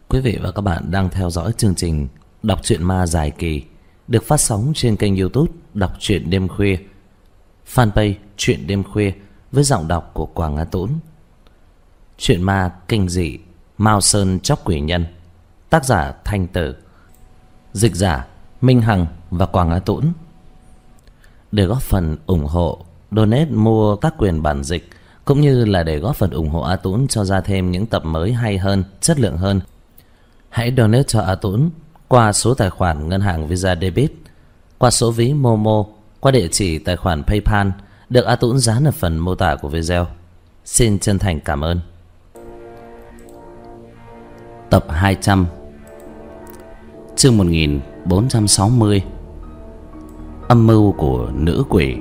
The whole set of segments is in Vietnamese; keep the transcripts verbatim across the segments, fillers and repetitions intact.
Quý vị và các bạn đang theo dõi chương trình Đọc truyện ma dài kỳ được phát sóng trên kênh YouTube Đọc truyện đêm khuya, fanpage Truyện đêm khuya với giọng đọc của Quảng Á Tũng. Truyện ma kinh dị Mao Sơn Chóc Quỷ Nhân, tác giả Thanh Tử, dịch giả Minh Hằng và Quảng Á Tũng. Để góp phần ủng hộ, donate mua tác quyền bản dịch cũng như là để góp phần ủng hộ A Tũng cho ra thêm những tập mới hay hơn, chất lượng hơn, hãy donate cho A Tũng qua số tài khoản ngân hàng Visa Debit, qua số ví Momo, qua địa chỉ tài khoản PayPal được A Tũng dán ở phần mô tả của video. Xin chân thành cảm ơn. Tập hai trăm, chương một nghìn bốn trăm sáu mươi, âm mưu của nữ quỷ.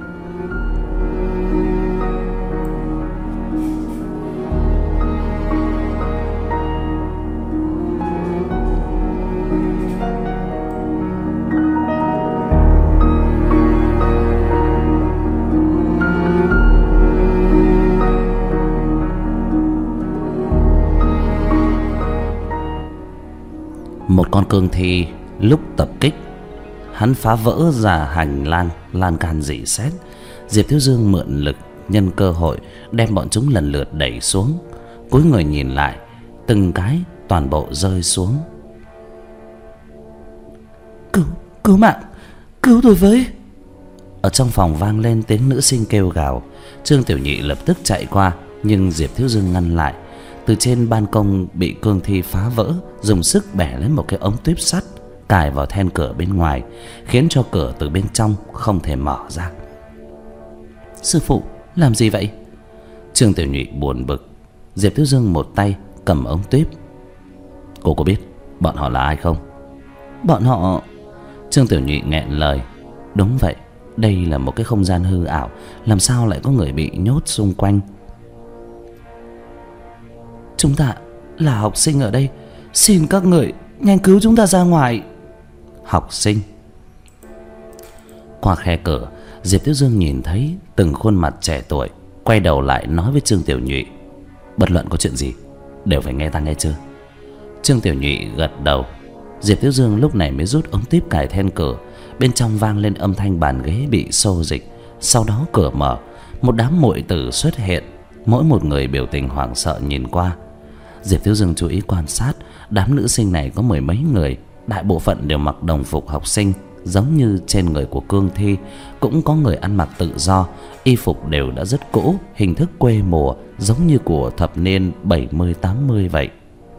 Một con cương thi lúc tập kích, hắn phá vỡ ra hành lang lan can rỉ sét. Diệp Thiếu Dương mượn lực nhân cơ hội đem bọn chúng lần lượt đẩy xuống. Cúi người nhìn lại, từng cái toàn bộ rơi xuống. Cứu, cứu mạng, cứu tôi với. Ở trong phòng vang lên tiếng nữ sinh kêu gào. Trương Tiểu Nhị lập tức chạy qua, nhưng Diệp Thiếu Dương ngăn lại. Từ trên ban công bị cương thi phá vỡ, dùng sức bẻ lấy một cái ống tuyếp sắt cài vào then cửa bên ngoài, khiến cho cửa từ bên trong không thể mở ra. Sư phụ, làm gì vậy? Trương Tiểu Nhị buồn bực. Diệp Thiếu Dương một tay cầm ống tuyếp. Cô có biết bọn họ là ai không? Bọn họ... Trương Tiểu Nhị nghẹn lời. Đúng vậy, đây là một cái không gian hư ảo, làm sao lại có người bị nhốt xung quanh? Chúng ta là học sinh ở đây, xin các người nhanh cứu chúng ta ra ngoài. Học sinh? Qua khe cửa, Diệp Thiếu Dương nhìn thấy từng khuôn mặt trẻ tuổi, quay đầu lại nói với Trương Tiểu Nhị. Bất luận có chuyện gì đều phải nghe ta, nghe chưa? Trương Tiểu Nhị gật đầu. Diệp Thiếu Dương lúc này mới rút ống tiếp cài then cửa. Bên trong vang lên âm thanh bàn ghế bị xô dịch. Sau đó cửa mở, một đám muội tử xuất hiện, mỗi một người biểu tình hoảng sợ nhìn qua. Diệp Thiếu Dương chú ý quan sát, đám nữ sinh này có mười mấy người, đại bộ phận đều mặc đồng phục học sinh giống như trên người của cương thi, cũng có người ăn mặc tự do, y phục đều đã rất cũ, hình thức quê mùa giống như của thập niên bảy mươi tám mươi vậy.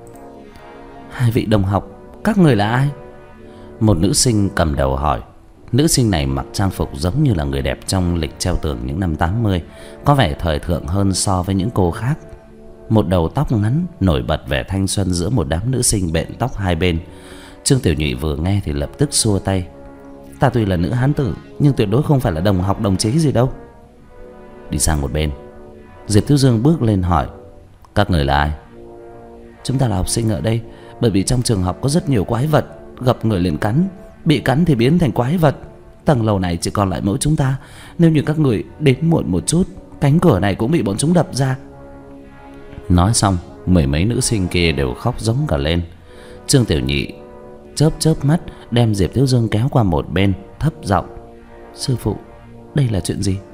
Hai vị đồng học, các người là ai? Một nữ sinh cầm đầu hỏi. Nữ sinh này mặc trang phục giống như là người đẹp trong lịch treo tường những năm tám mươi, có vẻ thời thượng hơn so với những cô khác. Một đầu tóc ngắn nổi bật vẻ thanh xuân giữa một đám nữ sinh bện tóc hai bên. Trương Tiểu Nhị vừa nghe thì lập tức xua tay. Ta tuy là nữ hán tử, nhưng tuyệt đối không phải là đồng học đồng chí gì đâu. Đi sang một bên, Diệp Thiếu Dương bước lên hỏi. Các người là ai? Chúng ta là học sinh ở đây, bởi vì trong trường học có rất nhiều quái vật, gặp người liền cắn, bị cắn thì biến thành quái vật. Tầng lầu này chỉ còn lại mỗi chúng ta. Nếu như các người đến muộn một chút, cánh cửa này cũng bị bọn chúng đập ra. Nói xong, mười mấy nữ sinh kia đều khóc giống cả lên. Trương Tiểu Nhị chớp chớp mắt đem Diệp Thiếu Dương kéo qua một bên, thấp giọng. Sư phụ, đây là chuyện gì?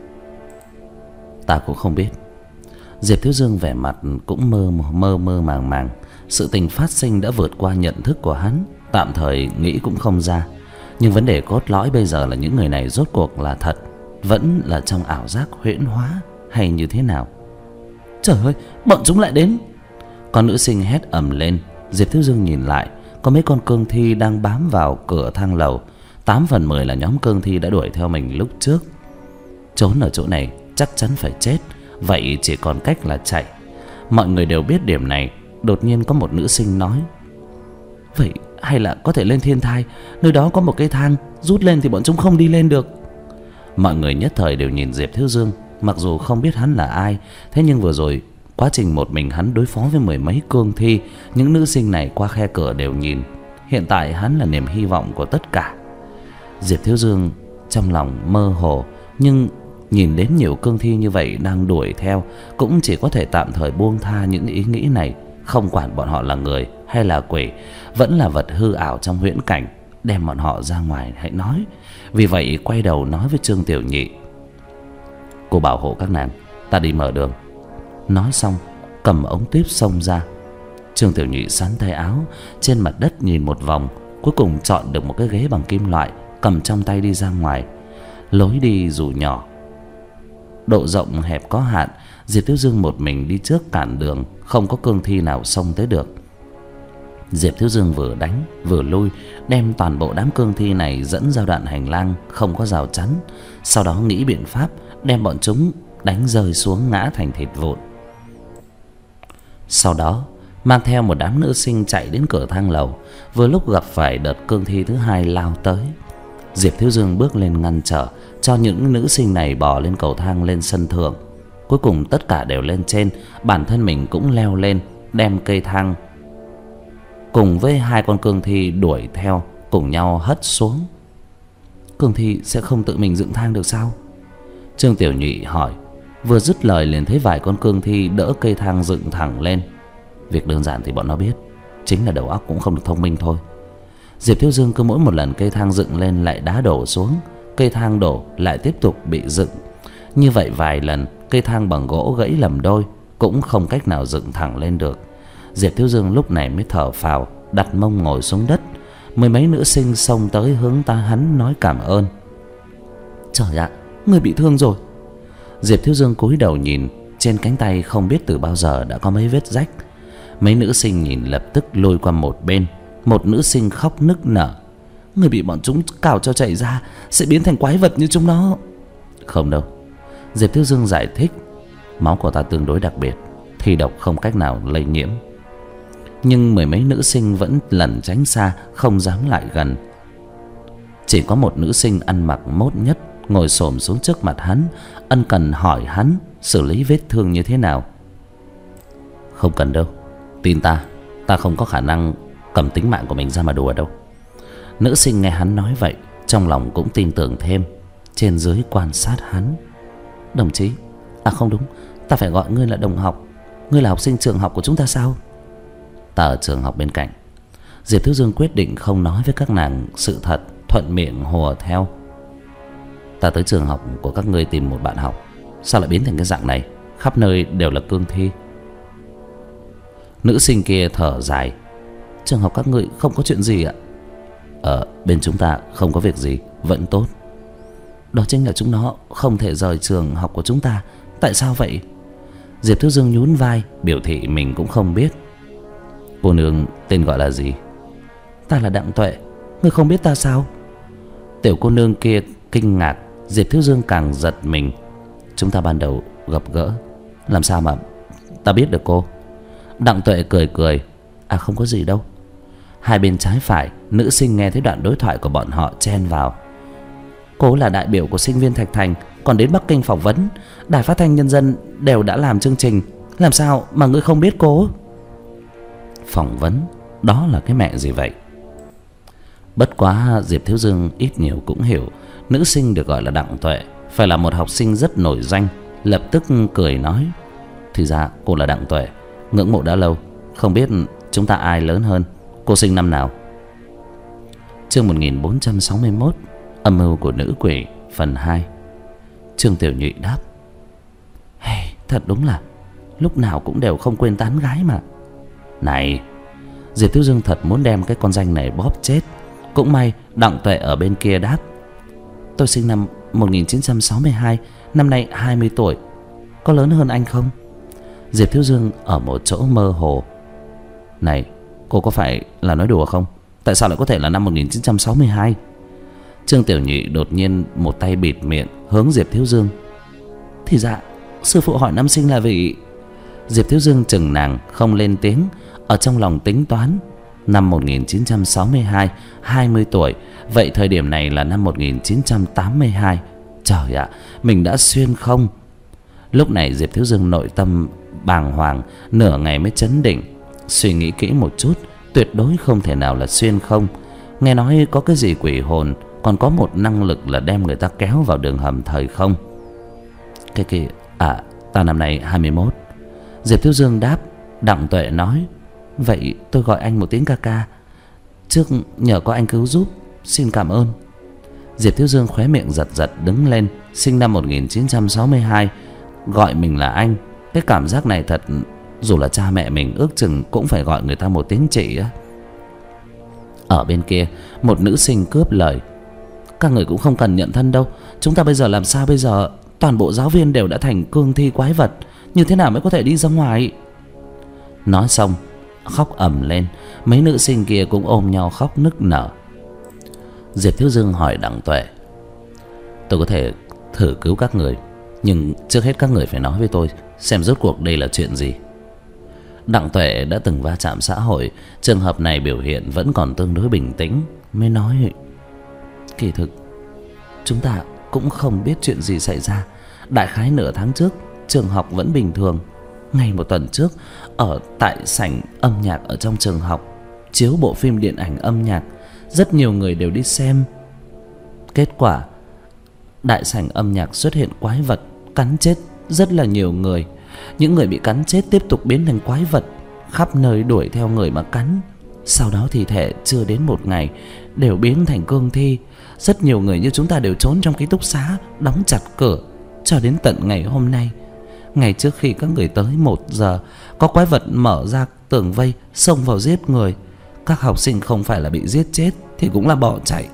Ta cũng không biết. Diệp Thiếu Dương vẻ mặt cũng mơ mơ mơ màng màng. Sự tình phát sinh đã vượt qua nhận thức của hắn, tạm thời nghĩ cũng không ra. Nhưng vấn đề cốt lõi bây giờ là những người này rốt cuộc là thật, vẫn là trong ảo giác huyễn hóa, hay như thế nào? Trời ơi, bọn chúng lại đến! Con nữ sinh hét ầm lên. Diệp Thiếu Dương nhìn lại, có mấy con cương thi đang bám vào cửa thang lầu. Tám phần mười là nhóm cương thi đã đuổi theo mình lúc trước. Trốn ở chỗ này chắc chắn phải chết, vậy chỉ còn cách là chạy. Mọi người đều biết điểm này. Đột nhiên có một nữ sinh nói. Vậy hay là có thể lên thiên thai, nơi đó có một cái thang, rút lên thì bọn chúng không đi lên được. Mọi người nhất thời đều nhìn Diệp Thiếu Dương. Mặc dù không biết hắn là ai, thế nhưng vừa rồi quá trình một mình hắn đối phó với mười mấy cương thi, những nữ sinh này qua khe cửa đều nhìn. Hiện tại hắn là niềm hy vọng của tất cả. Diệp Thiếu Dương trong lòng mơ hồ, nhưng nhìn đến nhiều cương thi như vậy đang đuổi theo, cũng chỉ có thể tạm thời buông tha những ý nghĩ này, không quản bọn họ là người hay là quỷ, vẫn là vật hư ảo trong huyễn cảnh, đem bọn họ ra ngoài hãy nói. Vì vậy quay đầu nói với Trương Tiểu Nhị: cô bảo hộ các nàng, ta đi mở đường. Nói xong cầm ống tuyếp xông ra. Trương Tiểu Nhị sắn tay áo trên mặt đất nhìn một vòng, cuối cùng chọn được một cái ghế bằng kim loại, cầm trong tay đi ra ngoài. Lối đi dù nhỏ, độ rộng hẹp có hạn, Diệp Thiếu Dương một mình đi trước cản đường, không có cương thi nào xông tới được. Diệp Thiếu Dương vừa đánh vừa lui, đem toàn bộ đám cương thi này dẫn ra đoạn hành lang không có rào chắn, sau đó nghĩ biện pháp đem bọn chúng đánh rơi xuống ngã thành thịt vụn. Sau đó mang theo một đám nữ sinh chạy đến cửa thang lầu, vừa lúc gặp phải đợt cương thi thứ hai lao tới. Diệp Thiếu Dương bước lên ngăn trở, cho những nữ sinh này bò lên cầu thang lên sân thượng. Cuối cùng tất cả đều lên trên, bản thân mình cũng leo lên, đem cây thang cùng với hai con cương thi đuổi theo cùng nhau hất xuống. Cương thi sẽ không tự mình dựng thang được sao? Trương Tiểu Nhị hỏi. Vừa dứt lời liền thấy vài con cương thi đỡ cây thang dựng thẳng lên. Việc đơn giản thì bọn nó biết, chính là đầu óc cũng không được thông minh thôi. Diệp Thiếu Dương cứ mỗi một lần cây thang dựng lên lại đá đổ xuống, cây thang đổ lại tiếp tục bị dựng. Như vậy vài lần, cây thang bằng gỗ gãy làm đôi, cũng không cách nào dựng thẳng lên được. Diệp Thiếu Dương lúc này mới thở phào, đặt mông ngồi xuống đất. Mười mấy nữ sinh xông tới hướng ta hắn nói cảm ơn. Trời ạ, người bị thương rồi. Diệp Thiếu Dương cúi đầu nhìn, trên cánh tay không biết từ bao giờ đã có mấy vết rách. Mấy nữ sinh nhìn lập tức lôi qua một bên. Một nữ sinh khóc nức nở. Người bị bọn chúng cào cho chảy ra sẽ biến thành quái vật như chúng nó. Không đâu, Diệp Thiếu Dương giải thích. Máu của ta tương đối đặc biệt, thì độc không cách nào lây nhiễm. Nhưng mười mấy nữ sinh vẫn lẩn tránh xa, không dám lại gần. Chỉ có một nữ sinh ăn mặc mốt nhất ngồi xổm xuống trước mặt hắn, ân cần hỏi hắn xử lý vết thương như thế nào. Không cần đâu, tin ta, ta không có khả năng cầm tính mạng của mình ra mà đùa đâu. Nữ sinh nghe hắn nói vậy, trong lòng cũng tin tưởng thêm, trên dưới quan sát hắn. Đồng chí, à không đúng, ta phải gọi ngươi là đồng học. Ngươi là học sinh trường học của chúng ta sao? Ta ở trường học bên cạnh. Diệp Thiếu Dương quyết định không nói với các nàng sự thật, thuận miệng hùa theo. Ta tới trường học của các ngươi tìm một bạn học, sao lại biến thành cái dạng này, khắp nơi đều là cương thi. Nữ sinh kia thở dài. Trường học các ngươi không có chuyện gì ạ? Ở bên chúng ta không có việc gì, vẫn tốt. Đó chính là chúng nó không thể rời trường học của chúng ta. Tại sao vậy? Diệp Thiếu Dương nhún vai, biểu thị mình cũng không biết. Cô nương tên gọi là gì? Ta là Đặng Tuệ. Ngươi không biết ta sao? Tiểu cô nương kia kinh ngạc. Diệp Thiếu Dương càng giật mình. Chúng ta ban đầu gặp gỡ, làm sao mà ta biết được cô? Đặng Tuệ cười cười. À không có gì đâu. Hai bên trái phải, nữ sinh nghe thấy đoạn đối thoại của bọn họ chen vào. Cô là đại biểu của sinh viên Thạch Thành, còn đến Bắc Kinh phỏng vấn. Đài Phát thanh Nhân dân đều đã làm chương trình, làm sao mà ngươi không biết cô? Phỏng vấn? Đó là cái mẹ gì vậy? Bất quá Diệp Thiếu Dương ít nhiều cũng hiểu, nữ sinh được gọi là Đặng Tuệ phải là một học sinh rất nổi danh. Lập tức cười nói. Thì ra cô là Đặng Tuệ, ngưỡng mộ đã lâu. Không biết chúng ta ai lớn hơn? Cô sinh năm nào? Chương một nghìn bốn trăm sáu mươi mốt, âm mưu của nữ quỷ, phần hai. Trương Tiểu Nhụy đáp. Hey, thật đúng là lúc nào cũng đều không quên tán gái mà. Này, Diệp Thiếu Dương thật muốn đem cái con danh này bóp chết. Cũng may Đặng Tuệ ở bên kia đáp. Tôi sinh năm một nghìn chín trăm sáu mươi hai, năm nay hai mươi tuổi. Có lớn hơn anh không? Diệp Thiếu Dương ở một chỗ mơ hồ. Này, cô có phải là nói đùa không? Tại sao lại có thể là năm một nghìn chín trăm sáu mươi hai? Trương Tiểu Nhị đột nhiên một tay bịt miệng, hướng Diệp Thiếu Dương. Thì dạ, sư phụ hỏi năm sinh là vì... Diệp Thiếu Dương chừng nàng không lên tiếng, ở trong lòng tính toán. Năm một nghìn chín trăm sáu mươi hai, hai mươi tuổi. Vậy thời điểm này là năm một nghìn chín trăm tám mươi hai. Trời ạ, mình đã xuyên không? Lúc này Diệp Thiếu Dương nội tâm bàng hoàng, nửa ngày mới chấn định. Suy nghĩ kỹ một chút, tuyệt đối không thể nào là xuyên không. Nghe nói có cái gì quỷ hồn, còn có một năng lực là đem người ta kéo vào đường hầm thời không. Cái kia, à, ta năm nay hai mươi mốt. Diệp Thiếu Dương đáp. Đặng Tuệ nói. Vậy tôi gọi anh một tiếng ca ca. Trước nhờ có anh cứu giúp, xin cảm ơn. Diệp Thiếu Dương khóe miệng giật giật đứng lên. Sinh năm một nghìn chín trăm sáu mươi hai, gọi mình là anh. Cái cảm giác này thật, dù là cha mẹ mình ước chừng cũng phải gọi người ta một tiếng chị á. Ở bên kia, một nữ sinh cướp lời. Các người cũng không cần nhận thân đâu. Chúng ta bây giờ làm sao bây giờ? Toàn bộ giáo viên đều đã thành cương thi quái vật, như thế nào mới có thể đi ra ngoài? Nói xong khóc ầm lên. Mấy nữ sinh kia cũng ôm nhau khóc nức nở. Diệp Thiếu Dương hỏi Đặng Tuệ: tôi có thể thử cứu các người, nhưng trước hết các người phải nói với tôi xem rốt cuộc đây là chuyện gì. Đặng Tuệ đã từng va chạm xã hội, trường hợp này biểu hiện vẫn còn tương đối bình tĩnh, mới nói: kỳ thực chúng ta cũng không biết chuyện gì xảy ra. Đại khái nửa tháng trước trường học vẫn bình thường. Ngày một tuần trước, ở tại sảnh âm nhạc ở trong trường học chiếu bộ phim điện ảnh âm nhạc, rất nhiều người đều đi xem. Kết quả đại sảnh âm nhạc xuất hiện quái vật cắn chết rất là nhiều người. Những người bị cắn chết tiếp tục biến thành quái vật, khắp nơi đuổi theo người mà cắn. Sau đó thi thể chưa đến một ngày đều biến thành cương thi. Rất nhiều người như chúng ta đều trốn trong ký túc xá, đóng chặt cửa cho đến tận ngày hôm nay. Ngày trước khi các người tới một giờ, có quái vật mở ra tường vây xông vào giết người. Các học sinh không phải là bị giết chết thì cũng là bỏ chạy.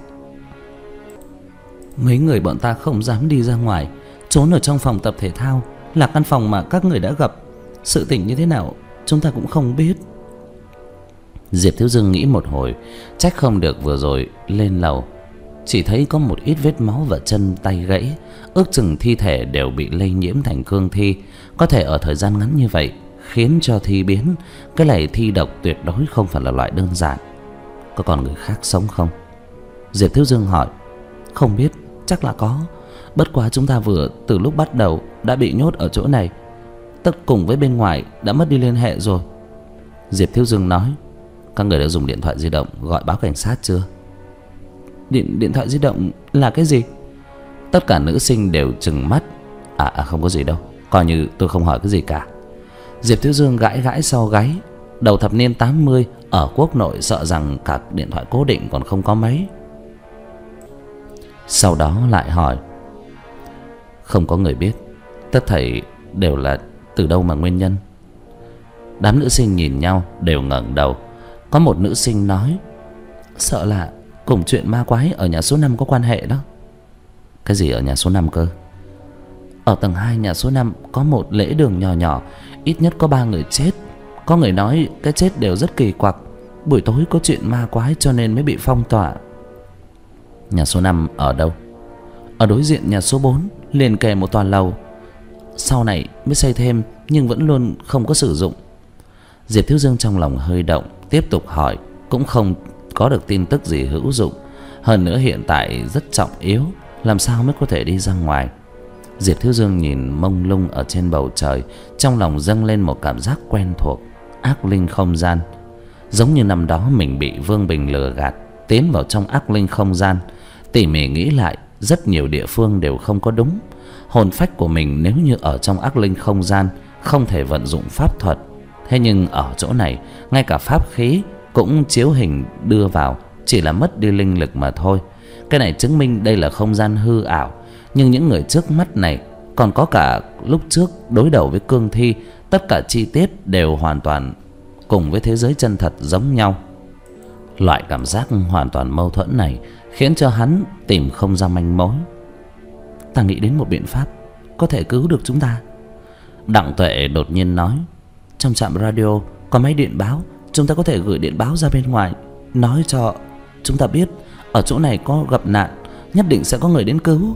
Mấy người bọn ta không dám đi ra ngoài, trốn ở trong phòng tập thể thao, là căn phòng mà các người đã gặp. Sự tình như thế nào chúng ta cũng không biết. Diệp Thiếu Dương nghĩ một hồi, trách không được vừa rồi lên lầu chỉ thấy có một ít vết máu và chân tay gãy, ước chừng thi thể đều bị lây nhiễm thành cương thi. Có thể ở thời gian ngắn như vậy khiến cho thi biến. Cái này thi độc tuyệt đối không phải là loại đơn giản. Có còn người khác sống không? Diệp Thiếu Dương hỏi. Không biết, chắc là có. Bất quá chúng ta vừa từ lúc bắt đầu đã bị nhốt ở chỗ này, tất cùng với bên ngoài đã mất đi liên hệ rồi. Diệp Thiếu Dương nói. Các người đã dùng điện thoại di động gọi báo cảnh sát chưa? Điện, điện thoại di động là cái gì? Tất cả nữ sinh đều trừng mắt. À, à không có gì đâu, coi như tôi không hỏi cái gì cả. Diệp Thiếu Dương gãi gãi sau gáy. Đầu thập niên tám mươi, ở quốc nội sợ rằng cả điện thoại cố định còn không có mấy. Sau đó lại hỏi. Không có người biết, tất thảy đều là từ đâu mà nguyên nhân? Đám nữ sinh nhìn nhau đều ngẩng đầu. Có một nữ sinh nói. Sợ là cùng chuyện ma quái ở nhà số năm có quan hệ đó. Cái gì ở nhà số năm cơ? Ở tầng hai nhà số năm có một lễ đường nhỏ nhỏ, ít nhất có ba người chết. Có người nói cái chết đều rất kỳ quặc, buổi tối có chuyện ma quái cho nên mới bị phong tỏa. Nhà số năm ở đâu? Ở đối diện nhà số bốn, liền kề một tòa lầu. Sau này mới xây thêm nhưng vẫn luôn không có sử dụng. Diệp Thiếu Dương trong lòng hơi động, tiếp tục hỏi. Cũng không có được tin tức gì hữu dụng. Hơn nữa hiện tại rất trọng yếu, làm sao mới có thể đi ra ngoài? Diệp Thiếu Dương nhìn mông lung ở trên bầu trời, trong lòng dâng lên một cảm giác quen thuộc. Ác linh không gian. Giống như năm đó mình bị Vương Bình lừa gạt, tiến vào trong ác linh không gian. Tỉ mỉ nghĩ lại, rất nhiều địa phương đều không có đúng. Hồn phách của mình nếu như ở trong ác linh không gian không thể vận dụng pháp thuật. Thế nhưng ở chỗ này, ngay cả pháp khí cũng chiếu hình đưa vào, chỉ là mất đi linh lực mà thôi. Cái này chứng minh đây là không gian hư ảo. Nhưng những người trước mắt này, còn có cả lúc trước đối đầu với cương thi, tất cả chi tiết đều hoàn toàn cùng với thế giới chân thật giống nhau. Loại cảm giác hoàn toàn mâu thuẫn này khiến cho hắn tìm không ra manh mối. Ta nghĩ đến một biện pháp có thể cứu được chúng ta. Đặng Tuệ đột nhiên nói. Trong trạm radio có máy điện báo, chúng ta có thể gửi điện báo ra bên ngoài, nói cho chúng ta biết ở chỗ này có gặp nạn, nhất định sẽ có người đến cứu.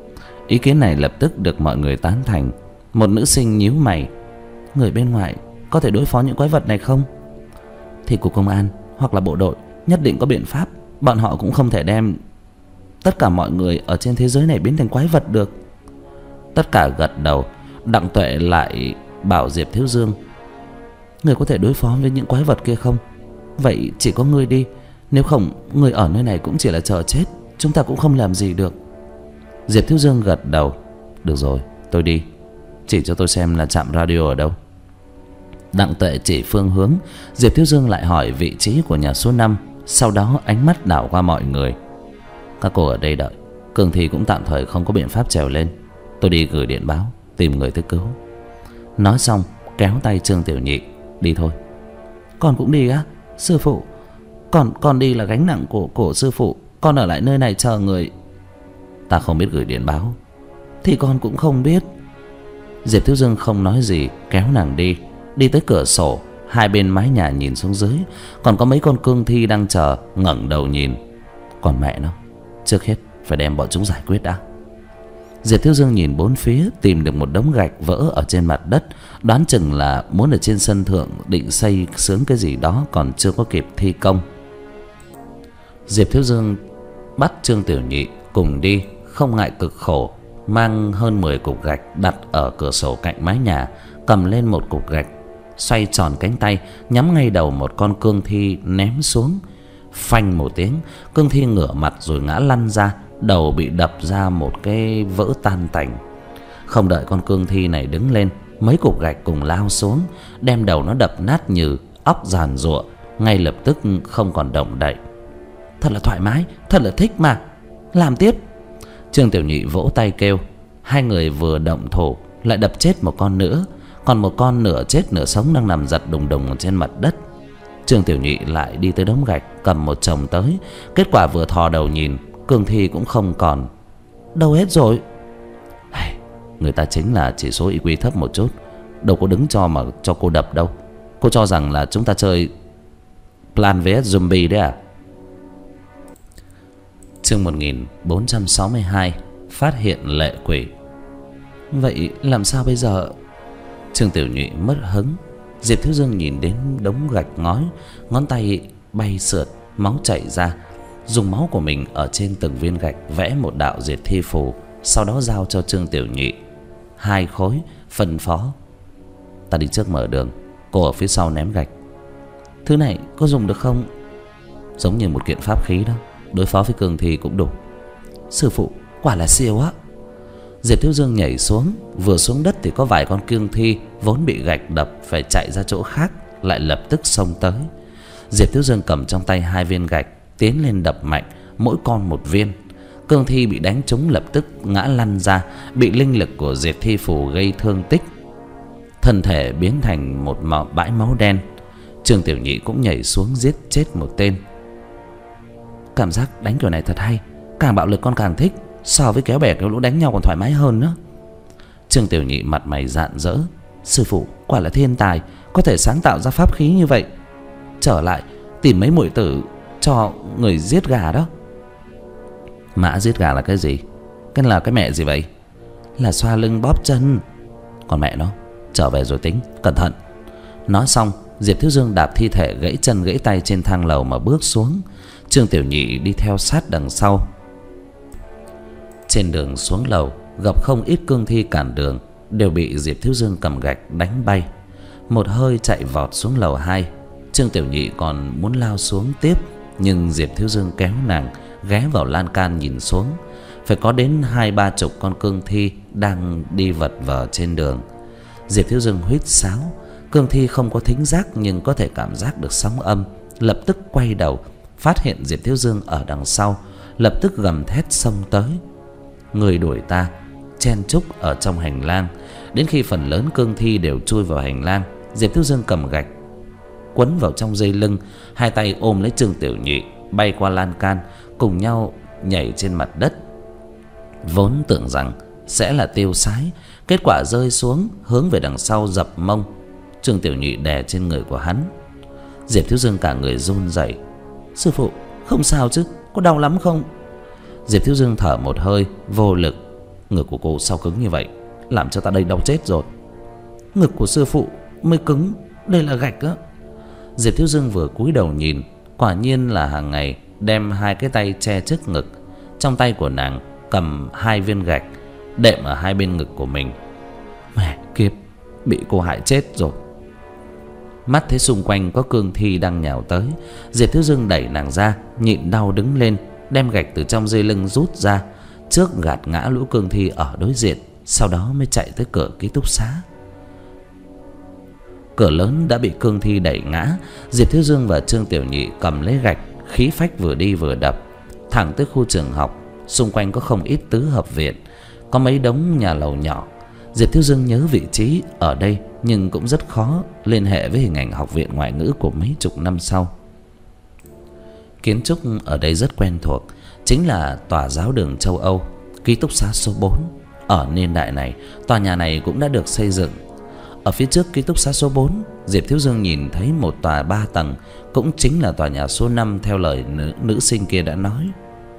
Ý kiến này lập tức được mọi người tán thành. Một nữ sinh nhíu mày. Người bên ngoài có thể đối phó những quái vật này không? Thì cục công an hoặc là bộ đội nhất định có biện pháp. Bọn họ cũng không thể đem tất cả mọi người ở trên thế giới này biến thành quái vật được. Tất cả gật đầu. Đặng Tuệ lại bảo Diệp Thiếu Dương. Người có thể đối phó với những quái vật kia không? Vậy chỉ có ngươi đi. Nếu không, người ở nơi này cũng chỉ là chờ chết. Chúng ta cũng không làm gì được. Diệp Thiếu Dương gật đầu. Được rồi, tôi đi. Chỉ cho tôi xem là trạm radio ở đâu. Đặng Tuệ chỉ phương hướng, Diệp Thiếu Dương lại hỏi vị trí của nhà số năm. Sau đó ánh mắt đảo qua mọi người. Các cô ở đây đợi, cương thi cũng tạm thời không có biện pháp trèo lên. Tôi đi gửi điện báo tìm người tới cứu. Nói xong kéo tay Trương Tiểu Nhị. Đi thôi. Con cũng đi á? Sư phụ, Con con đi là gánh nặng của của sư phụ. Con ở lại nơi này chờ người. Ta không biết gửi điện báo. Thì con cũng không biết. Diệp Thiếu Dương không nói gì, kéo nàng đi. Đi tới cửa sổ, hai bên mái nhà nhìn xuống dưới, còn có mấy con cương thi đang chờ, ngẩng đầu nhìn. Còn mẹ nó, trước hết phải đem bọn chúng giải quyết đã. Diệp Thiếu Dương nhìn bốn phía, tìm được một đống gạch vỡ ở trên mặt đất. Đoán chừng là muốn ở trên sân thượng định xây xướng cái gì đó, còn chưa có kịp thi công. Diệp Thiếu Dương bắt Trương Tiểu Nhị cùng đi, không ngại cực khổ, mang hơn mười cục gạch đặt ở cửa sổ cạnh mái nhà, cầm lên một cục gạch, xoay tròn cánh tay, nhắm ngay đầu một con cương thi ném xuống. Phanh một tiếng, cương thi ngửa mặt rồi ngã lăn ra, đầu bị đập ra một cái vỡ tan tành. Không đợi con cương thi này đứng lên, mấy cục gạch cùng lao xuống, đem đầu nó đập nát như óc giàn giụa, ngay lập tức không còn động đậy. Thật là thoải mái, thật là thích mà. Làm tiếp. Trương Tiểu Nhị vỗ tay kêu. Hai người vừa động thủ lại đập chết một con nữa, còn một con nửa chết nửa sống đang nằm giật đùng đùng trên mặt đất. Trương Tiểu Nhị lại đi tới đống gạch, cầm một chồng tới. Kết quả vừa thò đầu nhìn, cương thi cũng không còn. Đâu hết rồi? Người ta chính là chỉ số i kiu thấp một chút, đâu có đứng cho mà cho cô đập đâu. Cô cho rằng là chúng ta chơi Plan vs Zombie đấy à? Chương một nghìn bốn trăm sáu mươi hai. Phát hiện lệ quỷ. Vậy làm sao bây giờ? Trương Tiểu Nhị mất hứng. Diệp Thiếu Dương nhìn đến đống gạch ngói, ngón tay bay sượt, máu chảy ra. Dùng máu của mình ở trên từng viên gạch vẽ một đạo diệt thi phù, sau đó giao cho Trương Tiểu Nhị hai khối, phân phó. Ta đi trước mở đường, cô ở phía sau ném gạch. Thứ này có dùng được không? Giống như một kiện pháp khí đó, đối phó với cương thi cũng đủ. Sư phụ quả là siêu á. Diệp Thiếu Dương nhảy xuống, vừa xuống đất thì có vài con cương thi vốn bị gạch đập phải chạy ra chỗ khác, lại lập tức xông tới. Diệp Thiếu Dương cầm trong tay hai viên gạch, tiến lên đập mạnh, mỗi con một viên. Cương thi bị đánh trúng lập tức ngã lăn ra, bị linh lực của diệt thi phù gây thương tích, thân thể biến thành một bãi máu đen. Trương Tiểu Nhị cũng nhảy xuống giết chết một tên. Cảm giác đánh kiểu này thật hay, càng bạo lực con càng thích, so với kéo bè kéo lũ đánh nhau còn thoải mái hơn nữa. Trương Tiểu Nhị mặt mày rạng rỡ. Sư phụ quả là thiên tài, có thể sáng tạo ra pháp khí như vậy. Trở lại tìm mấy muội tử cho người giết gà đó. Mã giết gà là cái gì? Cái là cái mẹ gì vậy? Là xoa lưng bóp chân. Còn mẹ nó, trở về rồi tính, cẩn thận. Nói xong, Diệp Thiếu Dương đạp thi thể gãy chân gãy tay trên thang lầu mà bước xuống. Trương Tiểu Nhị đi theo sát đằng sau. Trên đường xuống lầu gặp không ít cương thi cản đường, đều bị Diệp Thiếu Dương cầm gạch đánh bay. Một hơi chạy vọt xuống lầu hai. Trương Tiểu Nhị còn muốn lao xuống tiếp, nhưng Diệp Thiếu Dương kéo nàng ghé vào lan can nhìn xuống. Phải có đến hai ba chục con cương thi đang đi vật vờ trên đường. Diệp Thiếu Dương huýt sáo. Cương thi không có thính giác nhưng có thể cảm giác được sóng âm, lập tức quay đầu, phát hiện Diệp Thiếu Dương ở đằng sau, lập tức gầm thét xông tới. Người đuổi ta chen chúc ở trong hành lang, đến khi phần lớn cương thi đều chui vào hành lang, Diệp Thiếu Dương cầm gạch quấn vào trong dây lưng, hai tay ôm lấy Trương Tiểu Nhị, bay qua lan can, cùng nhau nhảy trên mặt đất. Vốn tưởng rằng sẽ là tiêu sái, kết quả rơi xuống hướng về đằng sau dập mông. Trương Tiểu Nhị đè trên người của hắn. Diệp Thiếu Dương cả người run rẩy. Sư phụ không sao chứ, có đau lắm không? Diệp Thiếu Dương thở một hơi vô lực. Ngực của cô sao cứng như vậy, làm cho ta đây đau chết rồi. Ngực của sư phụ mới cứng, đây là gạch á. Diệp Thiếu Dương vừa cúi đầu nhìn, quả nhiên là hàng ngày đem hai cái tay che trước ngực. Trong tay của nàng cầm hai viên gạch đệm ở hai bên ngực của mình. Mẹ kiếp, bị cô hại chết rồi. Mắt thấy xung quanh có cương thi đang nhào tới, Diệp Thiếu Dương đẩy nàng ra, nhịn đau đứng lên, đem gạch từ trong dây lưng rút ra, trước gạt ngã lũ cương thi ở đối diện, sau đó mới chạy tới cửa ký túc xá. Cửa lớn đã bị cương thi đẩy ngã. Diệp Thiếu Dương và Trương Tiểu Nhị cầm lấy gạch, khí phách vừa đi vừa đập thẳng tới khu trường học. Xung quanh có không ít tứ hợp viện, có mấy đống nhà lầu nhỏ. Diệp Thiếu Dương nhớ vị trí ở đây, nhưng cũng rất khó liên hệ với hình ảnh học viện ngoại ngữ của mấy chục năm sau. Kiến trúc ở đây rất quen thuộc, chính là tòa giáo đường châu Âu, ký túc xá số bốn. Ở niên đại này, tòa nhà này cũng đã được xây dựng. Ở phía trước ký túc xá số bốn, Diệp Thiếu Dương nhìn thấy một tòa ba tầng, cũng chính là tòa nhà số năm theo lời nữ, nữ sinh kia đã nói.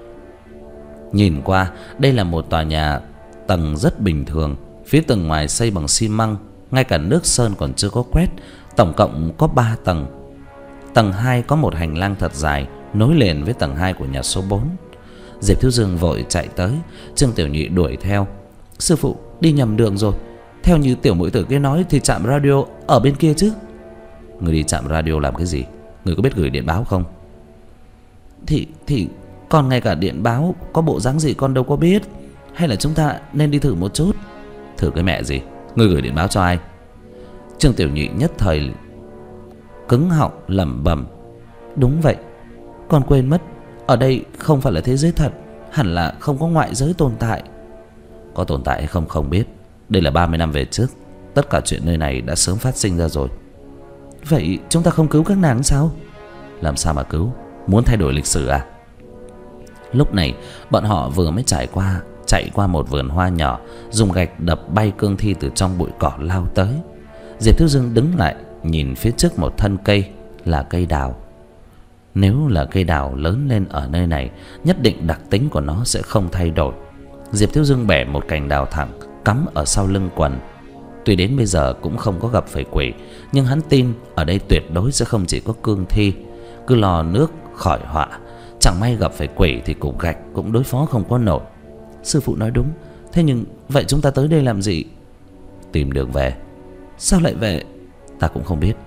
Nhìn qua, đây là một tòa nhà tầng rất bình thường. Phía tầng ngoài xây bằng xi măng, ngay cả nước sơn còn chưa có quét. Tổng cộng có ba tầng. Tầng hai có một hành lang thật dài nối liền với tầng hai của nhà số bốn. Diệp Thiếu Dương vội chạy tới. Trương Tiểu Nhị đuổi theo. Sư phụ, đi nhầm đường rồi. Theo như tiểu muội tử kia nói thì trạm radio ở bên kia chứ. Người đi trạm radio làm cái gì? Người có biết gửi điện báo không? Thì thì còn ngay cả điện báo có bộ dáng gì con đâu có biết. Hay là chúng ta nên đi thử một chút? Thử cái mẹ gì? Người gửi điện báo cho ai? Trương Tiểu Nhị nhất thời cứng họng lẩm bẩm. Đúng vậy, con quên mất, ở đây không phải là thế giới thật, hẳn là không có ngoại giới tồn tại. Có tồn tại hay không không biết. Đây là ba mươi năm về trước, tất cả chuyện nơi này đã sớm phát sinh ra rồi. Vậy chúng ta không cứu các nàng sao? Làm sao mà cứu? Muốn thay đổi lịch sử à? Lúc này bọn họ vừa mới trải qua chạy qua một vườn hoa nhỏ, dùng gạch đập bay cương thi từ trong bụi cỏ lao tới. Diệp Thiếu Dương đứng lại, nhìn phía trước một thân cây, là cây đào. Nếu là cây đào lớn lên ở nơi này, nhất định đặc tính của nó sẽ không thay đổi. Diệp Thiếu Dương bẻ một cành đào thẳng, cắm ở sau lưng quần. Tuy đến bây giờ cũng không có gặp phải quỷ, nhưng hắn tin ở đây tuyệt đối sẽ không chỉ có cương thi. Cứ lò nước khỏi họa, chẳng may gặp phải quỷ thì cục gạch cũng đối phó không có nổi. Sư phụ nói đúng. Thế nhưng vậy chúng ta tới đây làm gì? Tìm đường về. Sao lại về? Ta cũng không biết.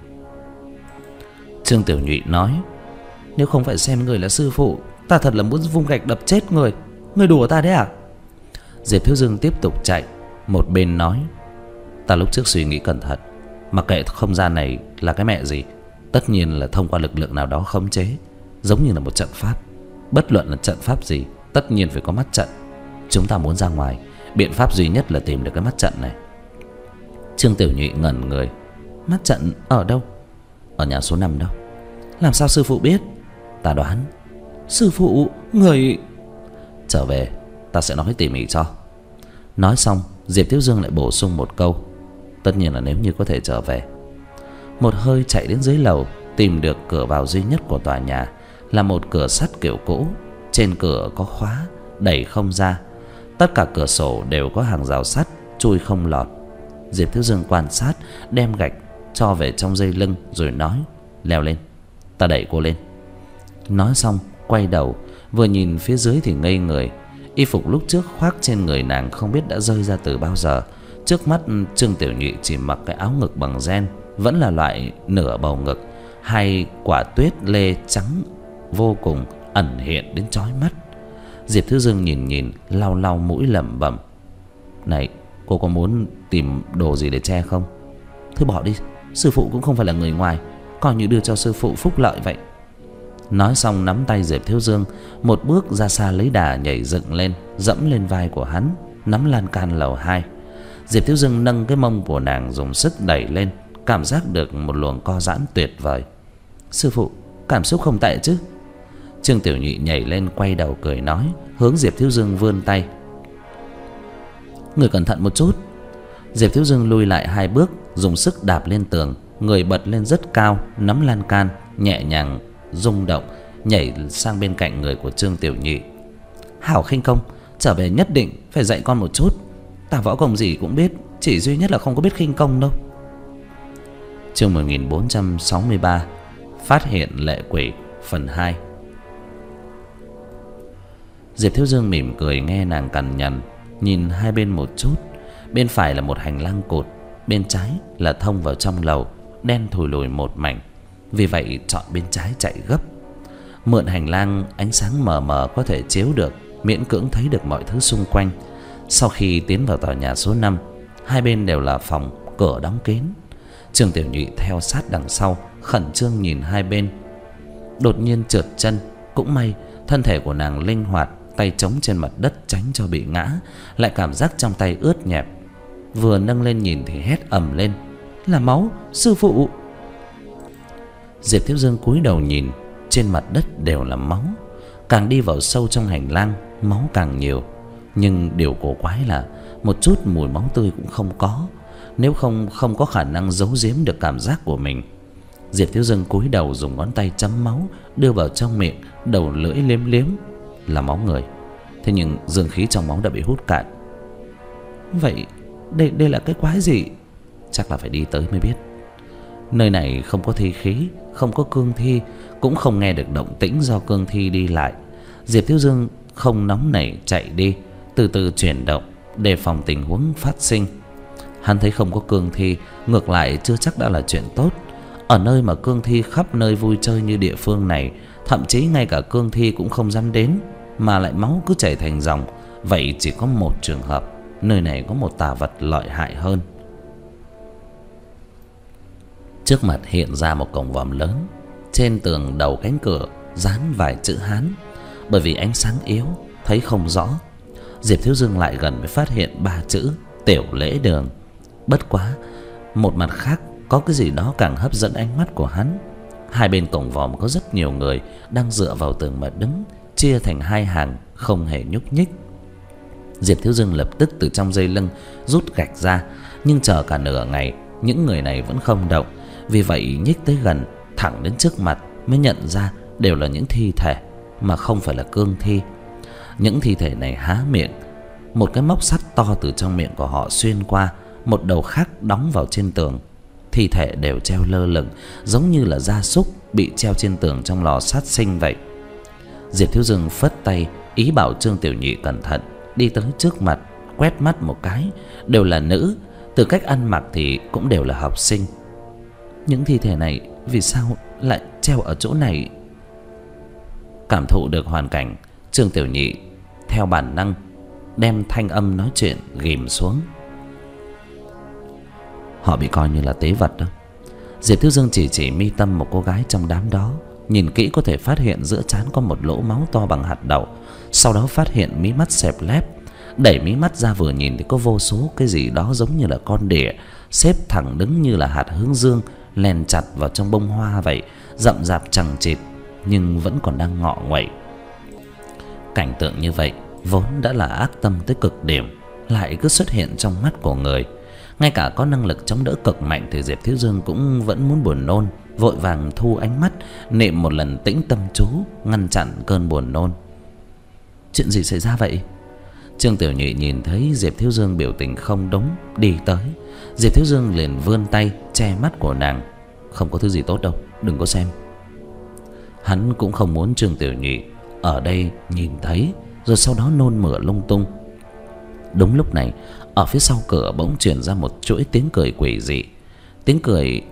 Trương Tiểu Nhụy nói. Nếu không phải xem người là sư phụ, ta thật là muốn vung gạch đập chết người. Người đùa ta đấy à? Diệp Thiếu Dương tiếp tục chạy, một bên nói. Ta lúc trước suy nghĩ cẩn thận, mặc kệ không gian này là cái mẹ gì, tất nhiên là thông qua lực lượng nào đó khống chế, giống như là một trận pháp. Bất luận là trận pháp gì, tất nhiên phải có mắt trận. Chúng ta muốn ra ngoài, biện pháp duy nhất là tìm được cái mắt trận này. Trương Tiểu Nhụy ngẩn người. Mắt trận ở đâu? Ở nhà số năm đâu. Làm sao sư phụ biết? Ta đoán. Sư phụ, người... Trở về, ta sẽ nói tỉ mỉ cho. Nói xong, Diệp Thiếu Dương lại bổ sung một câu. Tất nhiên là nếu như có thể trở về. Một hơi chạy đến dưới lầu, tìm được cửa vào duy nhất của tòa nhà, là một cửa sắt kiểu cũ. Trên cửa có khóa, đẩy không ra. Tất cả cửa sổ đều có hàng rào sắt, chui không lọt. Diệp Thiếu Dương quan sát, đem gạch cho về trong dây lưng rồi nói. Leo lên, ta đẩy cô lên. Nói xong quay đầu, vừa nhìn phía dưới thì ngây người. Y phục lúc trước khoác trên người nàng không biết đã rơi ra từ bao giờ. Trước mắt Trương Tiểu Nhụy chỉ mặc cái áo ngực bằng ren, vẫn là loại nửa bầu ngực. Hai quả tuyết lê trắng vô cùng ẩn hiện đến chói mắt. Diệp Thiếu Dương nhìn nhìn, lau lau mũi lẩm bẩm. Này, cô có muốn tìm đồ gì để che không? Thôi bỏ đi, sư phụ cũng không phải là người ngoài, coi như đưa cho sư phụ phúc lợi vậy. Nói xong nắm tay Diệp Thiếu Dương, một bước ra xa lấy đà nhảy dựng lên, dẫm lên vai của hắn, nắm lan can lầu hai. Diệp Thiếu Dương nâng cái mông của nàng dùng sức đẩy lên, cảm giác được một luồng co giãn tuyệt vời. Sư phụ, cảm xúc không tệ chứ? Trương Tiểu Nhụy nhảy lên quay đầu cười nói, hướng Diệp Thiếu Dương vươn tay. Người cẩn thận một chút. Diệp Thiếu Dương lùi lại hai bước, dùng sức đạp lên tường, người bật lên rất cao, nắm lan can, nhẹ nhàng rung động, nhảy sang bên cạnh người của Trương Tiểu Nhụy. Hảo khinh công, trở về nhất định phải dạy con một chút. Ta võ công gì cũng biết, chỉ duy nhất là không có biết khinh công đâu. Chương một nghìn bốn trăm sáu mươi ba, Phát hiện lệ quỷ, phần hai. Diệp Thiếu Dương mỉm cười nghe nàng cằn nhằn, nhìn hai bên một chút. Bên phải là một hành lang cụt, bên trái là thông vào trong lầu, đen thùi lùi một mảnh. Vì vậy chọn bên trái chạy gấp. Mượn hành lang ánh sáng mờ mờ có thể chiếu được, miễn cưỡng thấy được mọi thứ xung quanh. Sau khi tiến vào tòa nhà số năm, hai bên đều là phòng, cửa đóng kín. Trương Tiểu Nhụy theo sát đằng sau, khẩn trương nhìn hai bên. Đột nhiên trượt chân, cũng may thân thể của nàng linh hoạt, tay chống trên mặt đất tránh cho bị ngã, lại cảm giác trong tay ướt nhẹp. Vừa nâng lên nhìn thì hét ầm lên: "Là máu, sư phụ!" Diệp Thiếu Dương cúi đầu nhìn, trên mặt đất đều là máu. Càng đi vào sâu trong hành lang, máu càng nhiều. Nhưng điều cổ quái là một chút mùi máu tươi cũng không có. Nếu không không có khả năng giấu giếm được cảm giác của mình. Diệp Thiếu Dương cúi đầu dùng ngón tay chấm máu, đưa vào trong miệng, đầu lưỡi liếm liếm. Là máu người. Thế nhưng dương khí trong máu đã bị hút cạn. Vậy đây đây là cái quái gì? Chắc là phải đi tới mới biết. Nơi này không có thi khí, không có cương thi, cũng không nghe được động tĩnh do cương thi đi lại. Diệp Thiếu Dương không nóng nảy chạy đi, từ từ chuyển động, đề phòng tình huống phát sinh. Hắn thấy không có cương thi, ngược lại chưa chắc đã là chuyện tốt. Ở nơi mà cương thi khắp nơi vui chơi như địa phương này, thậm chí ngay cả cương thi cũng không dám đến, mà lại máu cứ chảy thành dòng. Vậy chỉ có một trường hợp, nơi này có một tà vật lợi hại hơn. Trước mặt hiện ra một cổng vòm lớn, trên tường đầu cánh cửa dán vài chữ Hán. Bởi vì ánh sáng yếu, thấy không rõ. Diệp Thiếu Dương lại gần mới phát hiện ba chữ Tiểu Lễ Đường. Bất quá, một mặt khác có cái gì đó càng hấp dẫn ánh mắt của hắn. Hai bên cổng vòm có rất nhiều người đang dựa vào tường mà đứng, chia thành hai hàng, không hề nhúc nhích. Diệp Thiếu Dương lập tức từ trong dây lưng rút gạch ra, nhưng chờ cả nửa ngày những người này vẫn không động. Vì vậy nhích tới gần, thẳng đến trước mặt mới nhận ra đều là những thi thể, mà không phải là cương thi. Những thi thể này há miệng, một cái móc sắt to từ trong miệng của họ xuyên qua, một đầu khác đóng vào trên tường. Thi thể đều treo lơ lửng, giống như là gia súc bị treo trên tường trong lò sát sinh vậy. Diệp Thiếu Dương phất tay ý bảo Trương Tiểu Nhụy cẩn thận, đi tới trước mặt, quét mắt một cái, đều là nữ, từ cách ăn mặc thì cũng đều là học sinh. Những thi thể này vì sao lại treo ở chỗ này? Cảm thụ được hoàn cảnh, Trương Tiểu Nhị theo bản năng đem thanh âm nói chuyện ghim xuống. Họ bị coi như là tế vật đó. Diệp Thiếu Dương chỉ chỉ mi tâm một cô gái trong đám đó, nhìn kỹ có thể phát hiện giữa trán có một lỗ máu to bằng hạt đậu. Sau đó phát hiện mí mắt xẹp lép, đẩy mí mắt ra vừa nhìn thì có vô số cái gì đó giống như là con đỉa xếp thẳng đứng như là hạt hướng dương, len chặt vào trong bông hoa vậy, rậm rạp chằng chịt nhưng vẫn còn đang ngọ nguậy. Cảnh tượng như vậy vốn đã là ác tâm tới cực điểm, lại cứ xuất hiện trong mắt của người. Ngay cả có năng lực chống đỡ cực mạnh thì Diệp Thiếu Dương cũng vẫn muốn buồn nôn, vội vàng thu ánh mắt, niệm một lần tĩnh tâm chú, ngăn chặn cơn buồn nôn. Chuyện gì xảy ra vậy? Trương Tiểu Nhụy nhìn thấy Diệp Thiếu Dương biểu tình không đúng, đi tới. Diệp Thiếu Dương liền vươn tay che mắt của nàng. Không có thứ gì tốt đâu, đừng có xem. Hắn cũng không muốn Trương Tiểu Nhụy ở đây nhìn thấy, rồi sau đó nôn mửa lung tung. Đúng lúc này, ở phía sau cửa bỗng truyền ra một chuỗi tiếng cười quỷ dị. Tiếng cười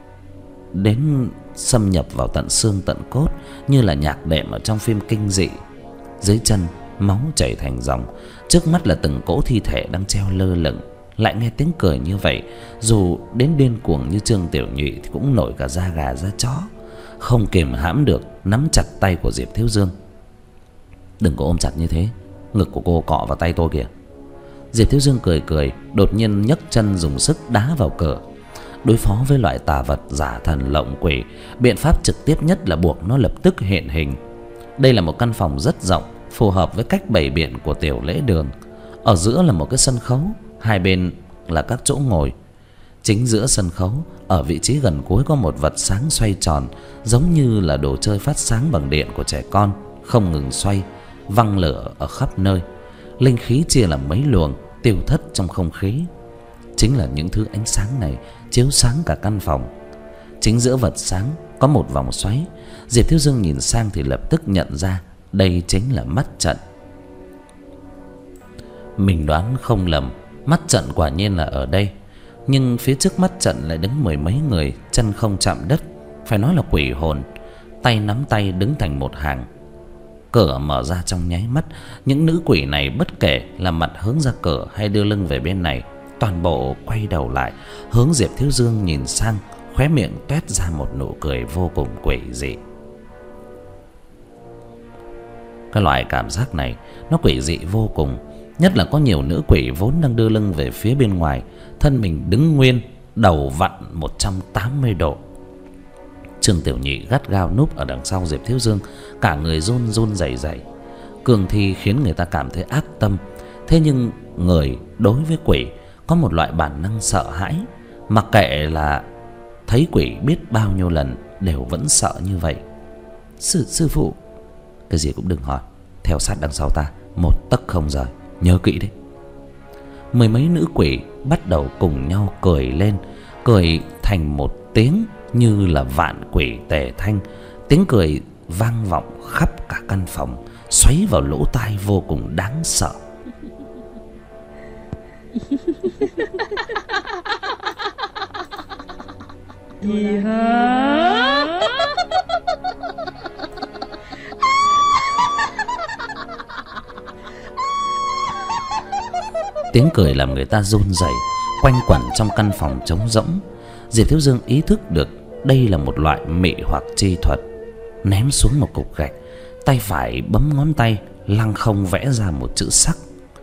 đến xâm nhập vào tận xương tận cốt, như là nhạc đệm ở trong phim kinh dị. Dưới chân máu chảy thành dòng, trước mắt là từng cỗ thi thể đang treo lơ lửng. Lại nghe tiếng cười như vậy, dù đến điên cuồng như Trương Tiểu Nhụy thì cũng nổi cả da gà da chó, không kiềm hãm được nắm chặt tay của Diệp Thiếu Dương. Đừng có ôm chặt như thế, ngực của cô cọ vào tay tôi kìa. Diệp Thiếu Dương cười cười, đột nhiên nhấc chân dùng sức đá vào cửa. Đối phó với loại tà vật giả thần lộng quỷ, biện pháp trực tiếp nhất là buộc nó lập tức hiện hình. Đây là một căn phòng rất rộng, phù hợp với cách bày biện của Tiểu Lễ Đường. Ở giữa là một cái sân khấu, hai bên là các chỗ ngồi. Chính giữa sân khấu, ở vị trí gần cuối có một vật sáng xoay tròn, giống như là đồ chơi phát sáng bằng điện của trẻ con, không ngừng xoay, văng lửa ở khắp nơi. Linh khí chia làm mấy luồng, tiêu thất trong không khí. Chính là những thứ ánh sáng này chiếu sáng cả căn phòng. Chính giữa vật sáng có một vòng xoáy. Diệp Thiếu Dương nhìn sang thì lập tức nhận ra đây chính là mắt trận. Mình đoán không lầm, mắt trận quả nhiên là ở đây. Nhưng phía trước mắt trận lại đứng mười mấy người, chân không chạm đất, phải nói là quỷ hồn, tay nắm tay đứng thành một hàng. Cửa mở ra trong nháy mắt, những nữ quỷ này bất kể là mặt hướng ra cửa hay đưa lưng về bên này, toàn bộ quay đầu lại hướng Diệp Thiếu Dương nhìn sang, khóe miệng toét ra một nụ cười vô cùng quỷ dị. Cái loại cảm giác này nó quỷ dị vô cùng, nhất là có nhiều nữ quỷ vốn đang đưa lưng về phía bên ngoài, thân mình đứng nguyên, đầu vặn một trăm tám mươi độ. Trương Tiểu Nhị gắt gao núp ở đằng sau Diệp Thiếu Dương, cả người run run rẩy rẩy. Cương thi khiến người ta cảm thấy ác tâm, thế nhưng người đối với quỷ có một loại bản năng sợ hãi, mặc kệ là thấy quỷ biết bao nhiêu lần đều vẫn sợ như vậy. Sư sư phụ, cái gì cũng đừng hỏi, theo sát đằng sau ta, một tấc không rời, nhớ kỹ đấy. Mười mấy nữ quỷ bắt đầu cùng nhau cười lên, cười thành một tiếng như là vạn quỷ tề thanh. Tiếng cười vang vọng khắp cả căn phòng, xoáy vào lỗ tai vô cùng đáng sợ. Gì hả? Tiếng cười làm người ta run rẩy, quanh quẩn trong căn phòng trống rỗng. Diệp Thiếu Dương ý thức được đây là một loại mị hoặc chi thuật, ném xuống một cục gạch, tay phải bấm ngón tay lăng không vẽ ra một chữ sắc: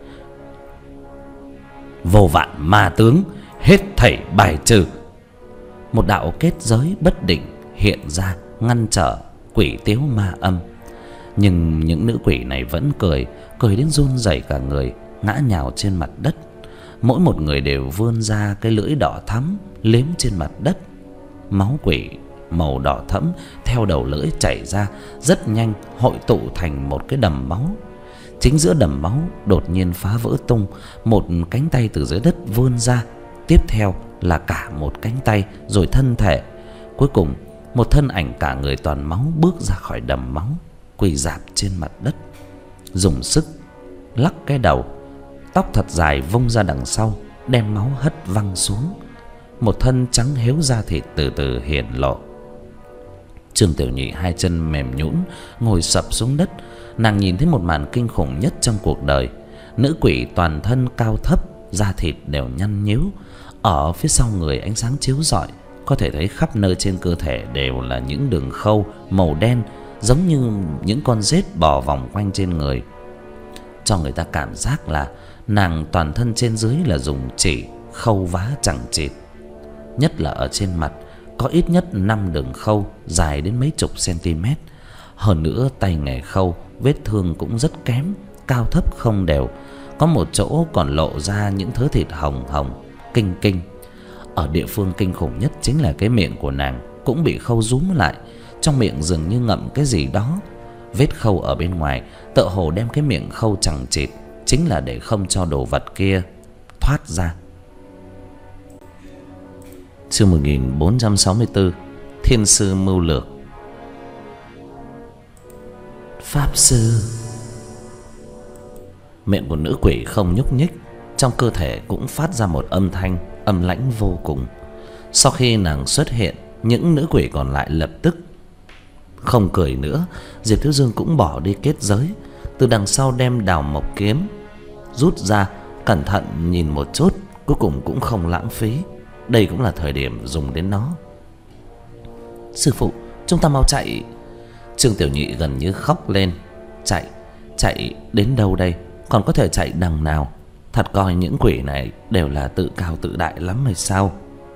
vô vạn ma tướng, hết thảy bài trừ. Một đạo kết giới bất định hiện ra, ngăn trở quỷ tiếu ma âm. Nhưng những nữ quỷ này vẫn cười, cười đến run rẩy cả người, ngã nhào trên mặt đất. Mỗi một người đều vươn ra cái lưỡi đỏ thắm liếm trên mặt đất. Máu quỷ màu đỏ thẫm theo đầu lưỡi chảy ra, rất nhanh hội tụ thành một cái đầm máu. Chính giữa đầm máu đột nhiên phá vỡ tung, một cánh tay từ dưới đất vươn ra, tiếp theo là cả một cánh tay, rồi thân thể, cuối cùng một thân ảnh cả người toàn máu bước ra khỏi đầm máu, quỳ rạp trên mặt đất, dùng sức lắc cái đầu, tóc thật dài vung ra đằng sau, đem máu hất văng xuống. Một thân trắng héo da thịt từ từ hiện lộ. Trương Tiểu Nhị hai chân mềm nhũn ngồi sập xuống đất. Nàng nhìn thấy một màn kinh khủng nhất trong cuộc đời. Nữ quỷ toàn thân cao thấp, da thịt đều nhăn nhíu. Ở phía sau người ánh sáng chiếu rọi, có thể thấy khắp nơi trên cơ thể đều là những đường khâu màu đen, giống như những con rết bò vòng quanh trên người, cho người ta cảm giác là nàng toàn thân trên dưới là dùng chỉ khâu vá chẳng chịt. Nhất là ở trên mặt có ít nhất năm đường khâu dài đến mấy chục cm. Hơn nữa tay nghề khâu, vết thương cũng rất kém, cao thấp không đều, có một chỗ còn lộ ra những thớ thịt hồng hồng kinh kinh. Ở địa phương kinh khủng nhất chính là cái miệng của nàng cũng bị khâu rúm lại, trong miệng dường như ngậm cái gì đó. Vết khâu ở bên ngoài tựa hồ đem cái miệng khâu chằng chịt, chính là để không cho đồ vật kia thoát ra. Chương một nghìn bốn trăm sáu mươi tư, Thiên sư mưu lược. Pháp sư. Miệng của nữ quỷ không nhúc nhích, trong cơ thể cũng phát ra một âm thanh âm lãnh vô cùng. Sau khi nàng xuất hiện, những nữ quỷ còn lại lập tức không cười nữa. Diệp Thiếu Dương cũng bỏ đi kết giới, từ đằng sau đem đào mộc kiếm rút ra, cẩn thận nhìn một chút, cuối cùng cũng không lãng phí. Đây cũng là thời điểm dùng đến nó. Sư phụ, chúng ta mau chạy. Trương Tiểu Nhị gần như khóc lên. Chạy, chạy đến đâu đây? Còn có thể chạy đằng nào? Thật coi những quỷ này đều là tự cao tự đại lắm hay sao?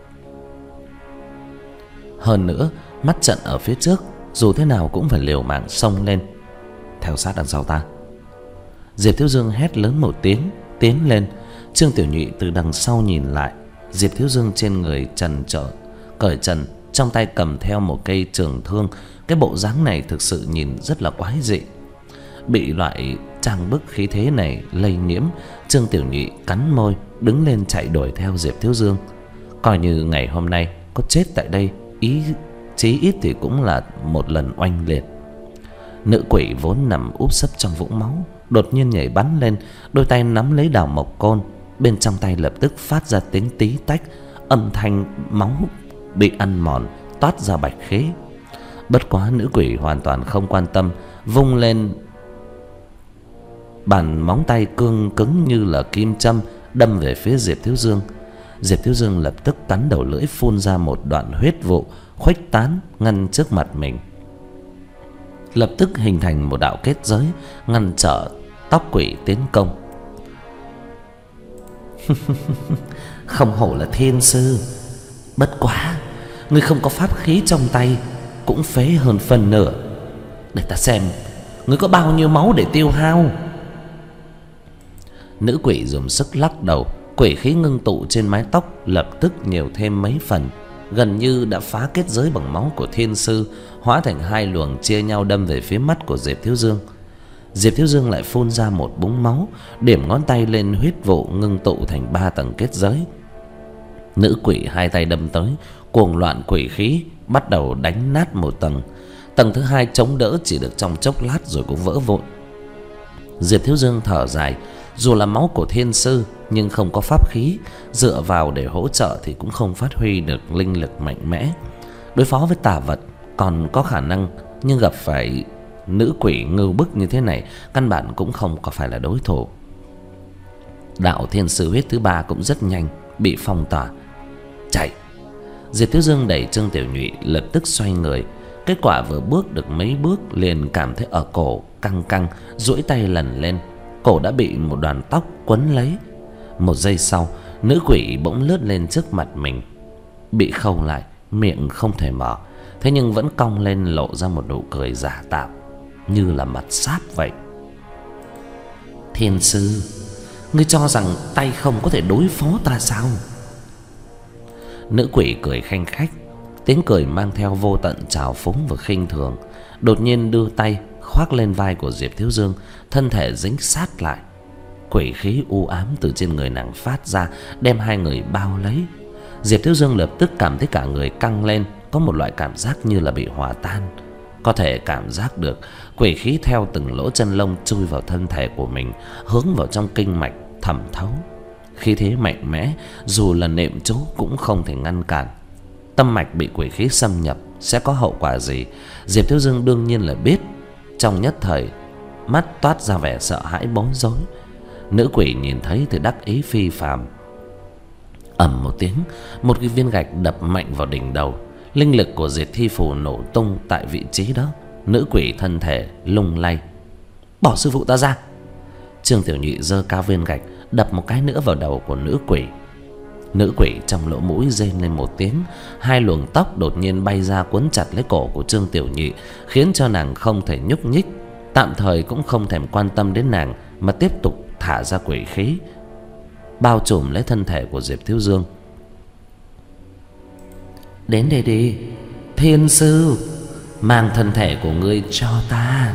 Hơn nữa, mắt trận ở phía trước, dù thế nào cũng phải liều mạng xông lên. Theo sát đằng sau ta. Diệp Thiếu Dương hét lớn một tiếng, tiến lên. Trương Tiểu Nhị từ đằng sau nhìn lại. Diệp Thiếu Dương trên người trần trợ, cởi trần, trong tay cầm theo một cây trường thương. Cái bộ dáng này thực sự nhìn rất là quái dị. Bị loại trang bức khí thế này lây nhiễm, Trương Tiểu Nhị cắn môi, đứng lên chạy đuổi theo Diệp Thiếu Dương. Coi như ngày hôm nay có chết tại đây, ý chí ít thì cũng là một lần oanh liệt. Nữ quỷ vốn nằm úp sấp trong vũng máu, đột nhiên nhảy bắn lên, đôi tay nắm lấy đào mộc côn, bên trong tay lập tức phát ra tiếng tí tách, âm thanh máu bị ăn mòn, toát ra bạch khí. Bất quá nữ quỷ hoàn toàn không quan tâm, vung lên bàn móng tay cương cứng như là kim châm, đâm về phía Diệp Thiếu Dương. Diệp Thiếu Dương lập tức cắn đầu lưỡi, phun ra một đoạn huyết vụ khuếch tán ngăn trước mặt mình, lập tức hình thành một đạo kết giới ngăn trở tóc quỷ tiến công. Không hổ là thiên sư, bất quá ngươi không có pháp khí trong tay cũng phế hơn phần nửa. Để ta xem ngươi có bao nhiêu máu để tiêu hao. Nữ quỷ dùng sức lắc đầu, quỷ khí ngưng tụ trên mái tóc lập tức nhiều thêm mấy phần, gần như đã phá kết giới bằng máu của thiên sư, hóa thành hai luồng chia nhau đâm về phía mắt của Diệp Thiếu Dương. Diệp Thiếu Dương lại phun ra một búng máu, điểm ngón tay lên huyết vụ ngưng tụ thành ba tầng kết giới. Nữ quỷ hai tay đâm tới, cuồng loạn quỷ khí bắt đầu đánh nát một tầng. Tầng thứ hai chống đỡ chỉ được trong chốc lát rồi cũng vỡ vụn. Diệp Thiếu Dương thở dài, dù là máu của thiên sư nhưng không có pháp khí dựa vào để hỗ trợ thì cũng không phát huy được linh lực mạnh mẽ. Đối phó với tà vật còn có khả năng, nhưng gặp phải nữ quỷ ngưu bức như thế này căn bản cũng không có phải là đối thủ. Đạo thiên sư huyết thứ ba cũng rất nhanh bị phong tỏa. Chạy! Diệp Thiếu Dương đẩy Trương Tiểu Nhụy lập tức xoay người. Kết quả vừa bước được mấy bước liền cảm thấy ở cổ căng căng, duỗi tay lần lên, cổ đã bị một đoàn tóc quấn lấy. Một giây sau, nữ quỷ bỗng lướt lên trước mặt mình, bị khâu lại, miệng không thể mở, thế nhưng vẫn cong lên lộ ra một nụ cười giả tạo, như là mặt sáp vậy. Thiên sư, ngươi cho rằng tay không có thể đối phó ta sao? Nữ quỷ cười khanh khách, tiếng cười mang theo vô tận trào phúng và khinh thường. Đột nhiên đưa tay khoác lên vai của Diệp Thiếu Dương, thân thể dính sát lại. Quỷ khí u ám từ trên người nàng phát ra, đem hai người bao lấy. Diệp Thiếu Dương lập tức cảm thấy cả người căng lên, có một loại cảm giác như là bị hòa tan. Có thể cảm giác được quỷ khí theo từng lỗ chân lông chui vào thân thể của mình, hướng vào trong kinh mạch thẩm thấu. Khí thế mạnh mẽ, dù là nệm chú cũng không thể ngăn cản. Tâm mạch bị quỷ khí xâm nhập sẽ có hậu quả gì, Diệp Thiếu Dương đương nhiên là biết. Trong nhất thời, mắt toát ra vẻ sợ hãi bối rối. Nữ quỷ nhìn thấy thì đắc ý phi phàm. Ầm một tiếng, một cái viên gạch đập mạnh vào đỉnh đầu. Linh lực của Diệt Thi Phù nổ tung tại vị trí đó. Nữ quỷ thân thể lung lay. Bỏ sư phụ ta ra! Trương Tiểu Nhụy giơ cao viên gạch đập một cái nữa vào đầu của nữ quỷ. Nữ quỷ trong lỗ mũi rên lên một tiếng, hai luồng tóc đột nhiên bay ra quấn chặt lấy cổ của Trương Tiểu Nhụy, khiến cho nàng không thể nhúc nhích. Tạm thời cũng không thèm quan tâm đến nàng, mà tiếp tục thả ra quỷ khí, bao trùm lấy thân thể của Diệp Thiếu Dương. Đến đây đi, thiên sư, mang thân thể của ngươi cho ta.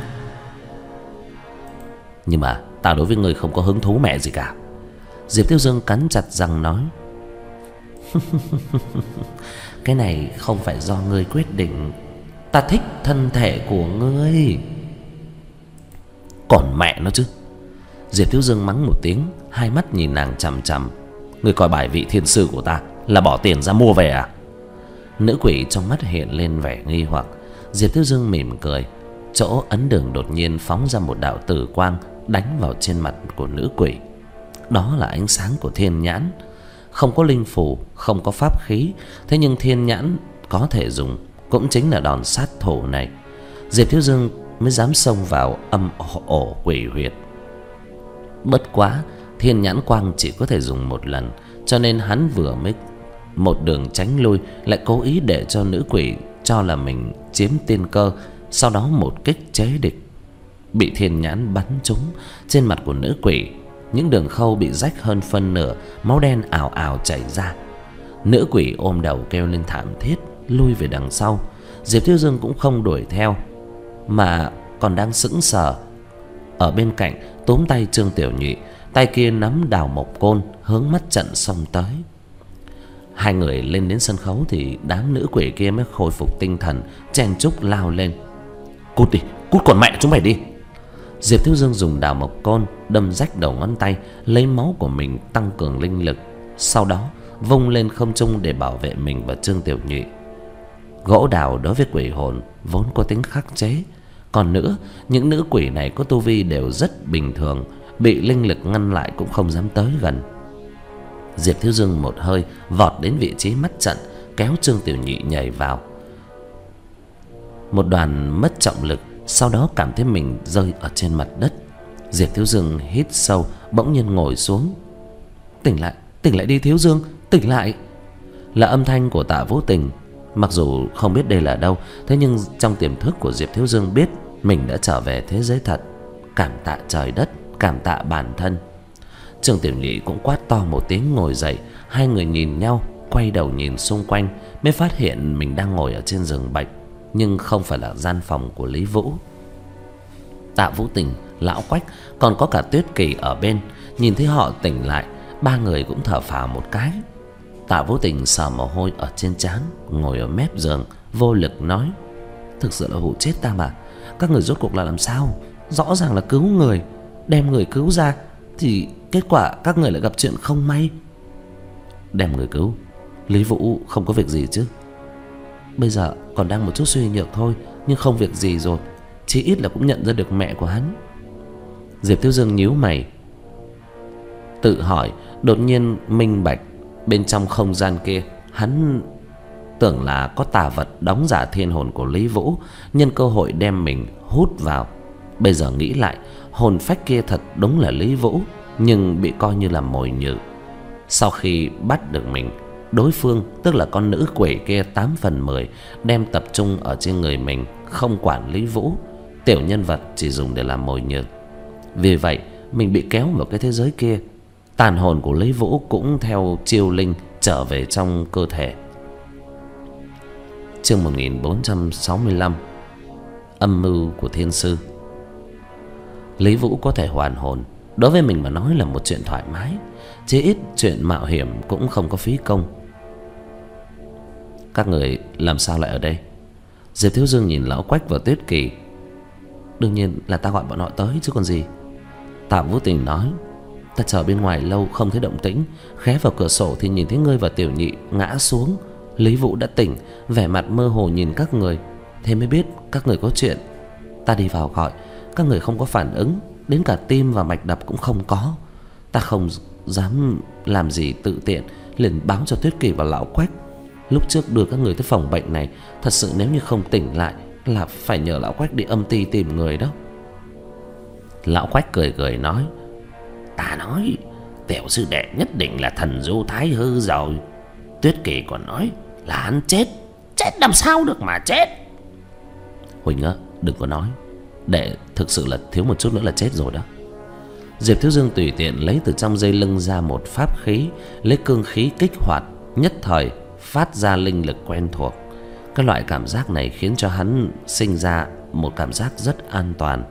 Nhưng mà ta đối với ngươi không có hứng thú mẹ gì cả. Diệp Thiếu Dương cắn chặt răng nói. Cái này không phải do ngươi quyết định, ta thích thân thể của ngươi. Còn mẹ nó chứ! Diệp Thiếu Dương mắng một tiếng, hai mắt nhìn nàng chằm chằm. Ngươi coi bài vị thiên sư của ta là bỏ tiền ra mua về à? Nữ quỷ trong mắt hiện lên vẻ nghi hoặc. Diệp Thiếu Dương mỉm cười. Chỗ ấn đường đột nhiên phóng ra một đạo tử quang, đánh vào trên mặt của nữ quỷ. Đó là ánh sáng của thiên nhãn. Không có linh phù, không có pháp khí, thế nhưng thiên nhãn có thể dùng, cũng chính là đòn sát thủ này. Diệp Thiếu Dương mới dám xông vào âm ổ quỷ huyệt. Bất quá, thiên nhãn quang chỉ có thể dùng một lần, cho nên hắn vừa mới một đường tránh lui, lại cố ý để cho nữ quỷ cho là mình chiếm tiên cơ, sau đó một kích chế địch. Bị thiên nhãn bắn trúng, trên mặt của nữ quỷ những đường khâu bị rách hơn phân nửa, máu đen ào ào chảy ra. Nữ quỷ ôm đầu kêu lên thảm thiết, lui về đằng sau. Diệp Thiếu Dương cũng không đuổi theo, mà còn đang sững sờ ở bên cạnh, túm tay Trương Tiểu Nhụy, tay kia nắm đào mộc côn hướng mắt trận xông tới. Hai người lên đến sân khấu thì đám nữ quỷ kia mới khôi phục tinh thần, chen chúc lao lên. Cút đi, cút còn mẹ chúng mày đi! Diệp Thiếu Dương dùng đào mộc côn đâm rách đầu ngón tay, lấy máu của mình tăng cường linh lực, sau đó vung lên không trung để bảo vệ mình và Trương Tiểu Nhụy. Gỗ đào đối với quỷ hồn vốn có tính khắc chế, còn nữa những nữ quỷ này có tu vi đều rất bình thường, bị linh lực ngăn lại cũng không dám tới gần. Diệp Thiếu Dương một hơi vọt đến vị trí mắt trận, kéo Trương Tiểu Nhị nhảy vào. Một đoàn mất trọng lực, sau đó cảm thấy mình rơi ở trên mặt đất. Diệp Thiếu Dương hít sâu, bỗng nhiên ngồi xuống. Tỉnh lại, tỉnh lại đi Thiếu Dương, tỉnh lại. Là âm thanh của Tạ Vũ Tình. Mặc dù không biết đây là đâu, thế nhưng trong tiềm thức của Diệp Thiếu Dương biết mình đã trở về thế giới thật. Cảm tạ trời đất, cảm tạ bản thân. Trương Tiểu Nhị cũng quát to một tiếng ngồi dậy. Hai người nhìn nhau, quay đầu nhìn xung quanh, mới phát hiện mình đang ngồi ở trên giường bệnh, nhưng không phải là gian phòng của Lý Vũ. Tạ Vũ Tình, Lão Quách, còn có cả Tuyết Kỳ ở bên. Nhìn thấy họ tỉnh lại, ba người cũng thở phào một cái. Tạ Vũ Tình sờ mồ hôi ở trên trán, ngồi ở mép giường, vô lực nói: thực sự là hụ chết ta mà. Các người rốt cuộc là làm sao? Rõ ràng là cứu người, đem người cứu ra, thì kết quả các người lại gặp chuyện không may. Đem người cứu, Lý Vũ không có việc gì chứ? Bây giờ còn đang một chút suy nhược thôi, nhưng không việc gì rồi. Chí ít là cũng nhận ra được mẹ của hắn. Diệp Thiếu Dương nhíu mày, tự hỏi. Đột nhiên minh bạch, bên trong không gian kia, hắn tưởng là có tà vật đóng giả thiên hồn của Lý Vũ, nhân cơ hội đem mình hút vào. Bây giờ nghĩ lại, hồn phách kia thật đúng là Lý Vũ, nhưng bị coi như là mồi nhử. Sau khi bắt được mình, đối phương tức là con nữ quỷ kia tám phần mười đem tập trung ở trên người mình, không quản Lý Vũ. Tiểu nhân vật chỉ dùng để làm mồi nhử. Vì vậy mình bị kéo vào cái thế giới kia. Tàn hồn của Lý Vũ cũng theo chiêu linh trở về trong cơ thể. Chương một nghìn bốn trăm sáu mươi lăm. Âm mưu của thiên sư. Lý Vũ có thể hoàn hồn, đối với mình mà nói là một chuyện thoải mái. Chí ít chuyện mạo hiểm cũng không có phí công. Các người làm sao lại ở đây? Diệp Thiếu Dương nhìn Lão Quách và Tuyết Kỳ. Đương nhiên là ta gọi bọn họ tới chứ còn gì. Tạ Vũ Tình nói: ta chờ bên ngoài lâu không thấy động tĩnh, khé vào cửa sổ thì nhìn thấy ngươi và Tiểu Nhị ngã xuống. Lý Vũ đã tỉnh, vẻ mặt mơ hồ nhìn các người, thế mới biết các người có chuyện. Ta đi vào gọi, các người không có phản ứng, đến cả tim và mạch đập cũng không có. Ta không dám làm gì tự tiện, liền báo cho Tuyết Kỳ và Lão Quách. Lúc trước đưa các người tới phòng bệnh này, thật sự nếu như không tỉnh lại là phải nhờ Lão Quách đi âm ty tìm người đó. Lão Quách cười cười nói: ta nói tiểu sư đệ nhất định là thần du thái hư rồi. Tuyết Kỳ còn nói là hắn chết. Chết làm sao được mà chết? Huỳnh á, đừng có nói, để thực sự là thiếu một chút nữa là chết rồi đó. Diệp Thiếu Dương tùy tiện lấy từ trong dây lưng ra một pháp khí, lấy cương khí kích hoạt, nhất thời phát ra linh lực quen thuộc. Cái loại cảm giác này khiến cho hắn sinh ra một cảm giác rất an toàn.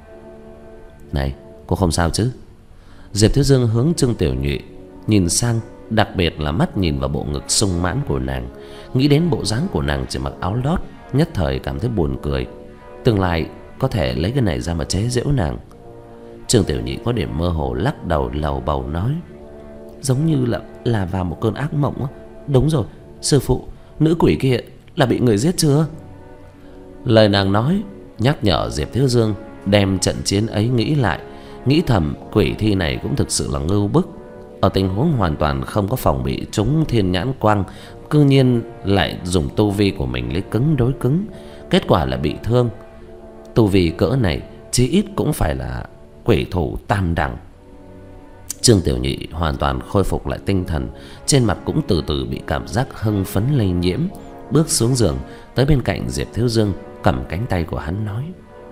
Này, cô không sao chứ? Diệp Thiếu Dương hướng Trương Tiểu Nhụy nhìn sang, đặc biệt là mắt nhìn vào bộ ngực sung mãn của nàng. Nghĩ đến bộ dáng của nàng chỉ mặc áo lót, nhất thời cảm thấy buồn cười. Tương lai có thể lấy cái này ra mà chế giễu nàng. Trương Tiểu Nhị có điểm mơ hồ lắc đầu lầu bầu nói: giống như là là vào một cơn ác mộng á. Đúng rồi, sư phụ, nữ quỷ kia là bị người giết chưa? Lời nàng nói nhắc nhở Diệp Thiếu Dương đem trận chiến ấy nghĩ lại. Nghĩ thầm quỷ thi này cũng thực sự là ngưu bức. Ở tình huống hoàn toàn không có phòng bị trúng thiên nhãn quang, cư nhiên lại dùng tu vi của mình lấy cứng đối cứng, kết quả là bị thương. Tu vi cỡ này chí ít cũng phải là quỷ thủ tam đẳng. Trương Tiểu Nhị hoàn toàn khôi phục lại tinh thần, trên mặt cũng từ từ bị cảm giác hưng phấn lây nhiễm, bước xuống giường tới bên cạnh Diệp Thiếu Dương, cầm cánh tay của hắn nói: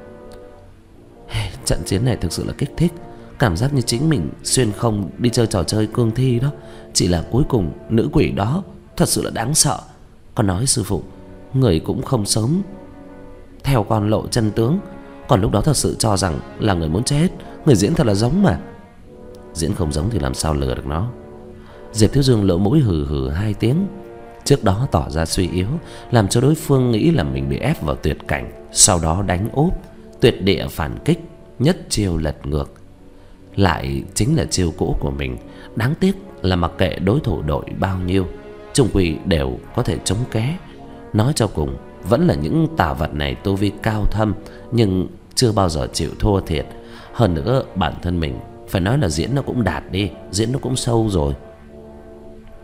hey, trận chiến này thực sự là kích thích, cảm giác như chính mình xuyên không đi chơi trò chơi cương thi đó. Chỉ là cuối cùng nữ quỷ đó thật sự là đáng sợ. Con nói sư phụ, người cũng không sớm theo con lộ chân tướng, còn lúc đó thật sự cho rằng là người muốn chết. Người diễn thật là giống mà. Diễn không giống thì làm sao lừa được nó. Diệp Thiếu Dương lỗ mũi hừ hừ hai tiếng. Trước đó tỏ ra suy yếu, làm cho đối phương nghĩ là mình bị ép vào tuyệt cảnh, sau đó đánh úp, tuyệt địa phản kích, nhất chiêu lật ngược. Lại chính là chiêu cũ của mình. Đáng tiếc là mặc kệ đối thủ đội bao nhiêu, chung quy đều có thể chống ké. Nói cho cùng vẫn là những tà vật này tu vi cao thâm, nhưng chưa bao giờ chịu thua thiệt. Hơn nữa bản thân mình phải nói là diễn nó cũng đạt đi, diễn nó cũng sâu rồi.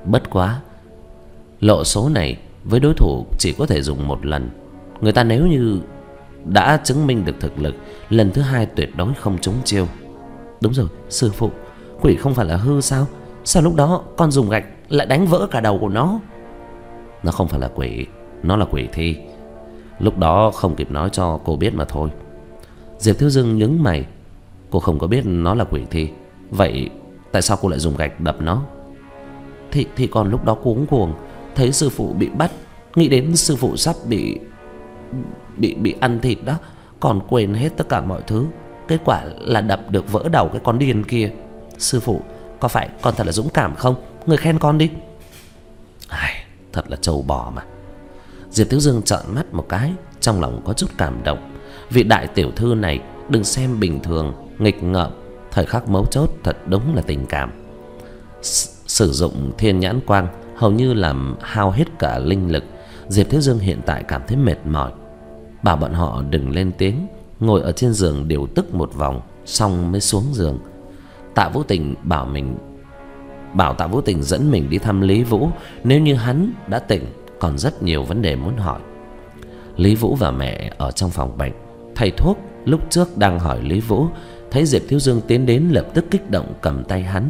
Bất quá lộ số này với đối thủ chỉ có thể dùng một lần. Người ta nếu như đã chứng minh được thực lực, lần thứ hai tuyệt đối không trúng chiêu. Đúng rồi, sư phụ, quỷ không phải là hư sao? Sao lúc đó con dùng gạch lại đánh vỡ cả đầu của nó? Nó không phải là quỷ, nó là quỷ thi. Lúc đó không kịp nói cho cô biết mà thôi. Diệp Thiếu Dương nhướng mày. Cô không có biết nó là quỷ thi, vậy tại sao cô lại dùng gạch đập nó? Thì, thì còn lúc đó cuống cuồng, thấy sư phụ bị bắt, nghĩ đến sư phụ sắp bị Bị bị ăn thịt đó, còn quên hết tất cả mọi thứ. Kết quả là đập được vỡ đầu cái con điên kia. Sư phụ, có phải con thật là dũng cảm không? Người khen con đi. Ai, thật là trâu bò mà. Diệp Thiếu Dương trợn mắt một cái, trong lòng có chút cảm động. Vị đại tiểu thư này đừng xem bình thường, nghịch ngợm, thời khắc mấu chốt thật đúng là tình cảm. S Sử dụng thiên nhãn quang hầu như làm hao hết cả linh lực. Diệp Thiếu Dương hiện tại cảm thấy mệt mỏi, bảo bọn họ đừng lên tiếng, ngồi ở trên giường điều tức một vòng, xong mới xuống giường. Tạ Vũ Tình bảo mình bảo Tạ Vũ Tình dẫn mình đi thăm Lý Vũ. Nếu như hắn đã tỉnh, còn rất nhiều vấn đề muốn hỏi. Lý Vũ và mẹ ở trong phòng bệnh. Thầy thuốc lúc trước đang hỏi Lý Vũ, thấy Diệp Thiếu Dương tiến đến lập tức kích động cầm tay hắn.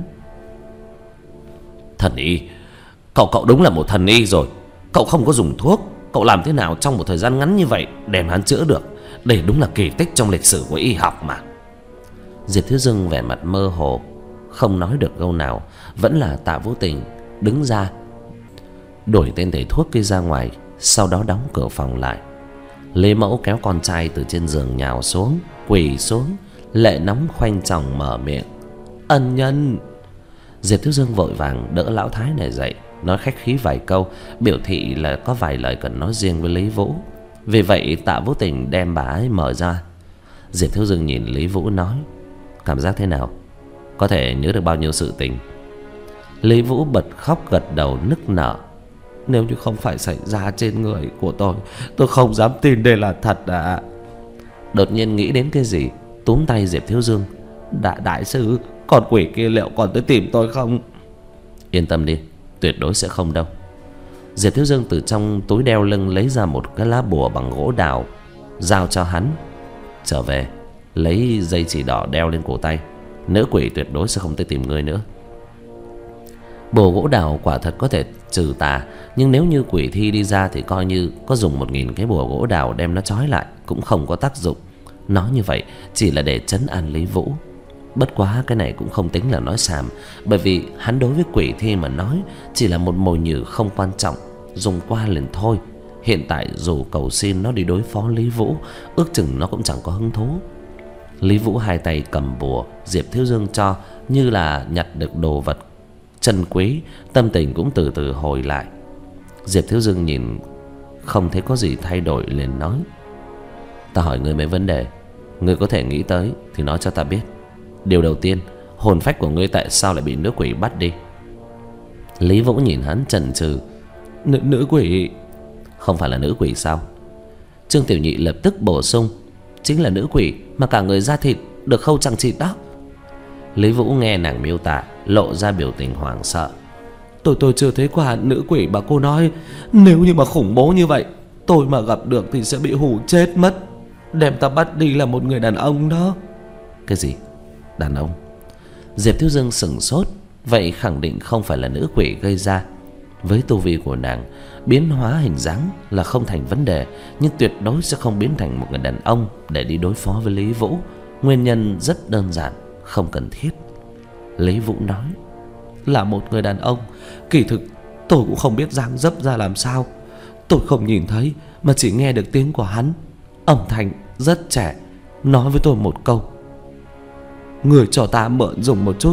Thần y, cậu cậu đúng là một thần y rồi. Cậu không có dùng thuốc, cậu làm thế nào trong một thời gian ngắn như vậy đem hắn chữa được? Đây đúng là kỳ tích trong lịch sử của y học mà. Diệp Thiếu Dương vẻ mặt mơ hồ, không nói được câu nào. Vẫn là Tạ Vũ Tình đứng ra đuổi tên thầy thuốc kia ra ngoài, sau đó đóng cửa phòng lại. Lê Mẫu kéo con trai từ trên giường nhào xuống, quỳ xuống, lệ nóng khoanh chồng mở miệng. Ân nhân. Diệp Thiếu Dương vội vàng đỡ lão thái này dậy, nói khách khí vài câu, biểu thị là có vài lời cần nói riêng với Lý Vũ. Vì vậy Tạ Vũ Tình đem bà ấy mở ra. Diệp Thiếu Dương nhìn Lý Vũ nói, cảm giác thế nào? Có thể nhớ được bao nhiêu sự tình? Lý Vũ bật khóc gật đầu nức nở. Nếu như không phải xảy ra trên người của tôi, tôi không dám tin đây là thật à. Đột nhiên nghĩ đến cái gì, túm tay Diệp Thiếu Dương. Đại, đại sư, con quỷ kia liệu còn tới tìm tôi không? Yên tâm đi, tuyệt đối sẽ không đâu. Diệp Thiếu Dương từ trong túi đeo lưng lấy ra một cái lá bùa bằng gỗ đào, giao cho hắn. Trở về lấy dây chỉ đỏ đeo lên cổ tay, nữ quỷ tuyệt đối sẽ không tới tìm ngươi nữa. Bùa gỗ đào quả thật có thể trừ tà, nhưng nếu như quỷ thi đi ra thì coi như có dùng một nghìn cái bùa gỗ đào đem nó trói lại cũng không có tác dụng. Nói như vậy chỉ là để trấn an Lý Vũ. Bất quá cái này cũng không tính là nói xàm, bởi vì hắn đối với quỷ thi mà nói chỉ là một mồi nhử không quan trọng, dùng qua liền thôi. Hiện tại dù cầu xin nó đi đối phó Lý Vũ, ước chừng nó cũng chẳng có hứng thú. Lý Vũ hai tay cầm bùa Diệp Thiếu Dương cho, như là nhặt được đồ vật chân quý, tâm tình cũng từ từ hồi lại. Diệp Thiếu Dương nhìn không thấy có gì thay đổi liền nói, ta hỏi ngươi mấy vấn đề, ngươi có thể nghĩ tới thì nói cho ta biết. Điều đầu tiên, hồn phách của ngươi tại sao lại bị nữ quỷ bắt đi? Lý Vũ nhìn hắn chần chừ. Nữ, nữ quỷ? Không phải là nữ quỷ sao? Trương Tiểu Nhị lập tức bổ sung, chính là nữ quỷ mà cả người da thịt được khâu chằng chịt đó. Lý Vũ nghe nàng miêu tả lộ ra biểu tình hoảng sợ. Tôi tôi chưa thấy qua nữ quỷ mà cô nói. Nếu như mà khủng bố như vậy, tôi mà gặp được thì sẽ bị hù chết mất. Đem ta bắt đi là một người đàn ông đó. Cái gì? Đàn ông? Diệp Thiếu Dương sững sốt. Vậy khẳng định không phải là nữ quỷ gây ra. Với tu vi của nàng, biến hóa hình dáng là không thành vấn đề, nhưng tuyệt đối sẽ không biến thành một người đàn ông để đi đối phó với Lý Vũ. Nguyên nhân rất đơn giản, không cần thiết. Lý Vũ nói, là một người đàn ông. Kỳ thực tôi cũng không biết dáng dấp ra làm sao. Tôi không nhìn thấy mà chỉ nghe được tiếng của hắn. Âm thanh rất trẻ, nói với tôi một câu, người cho ta mượn dùng một chút.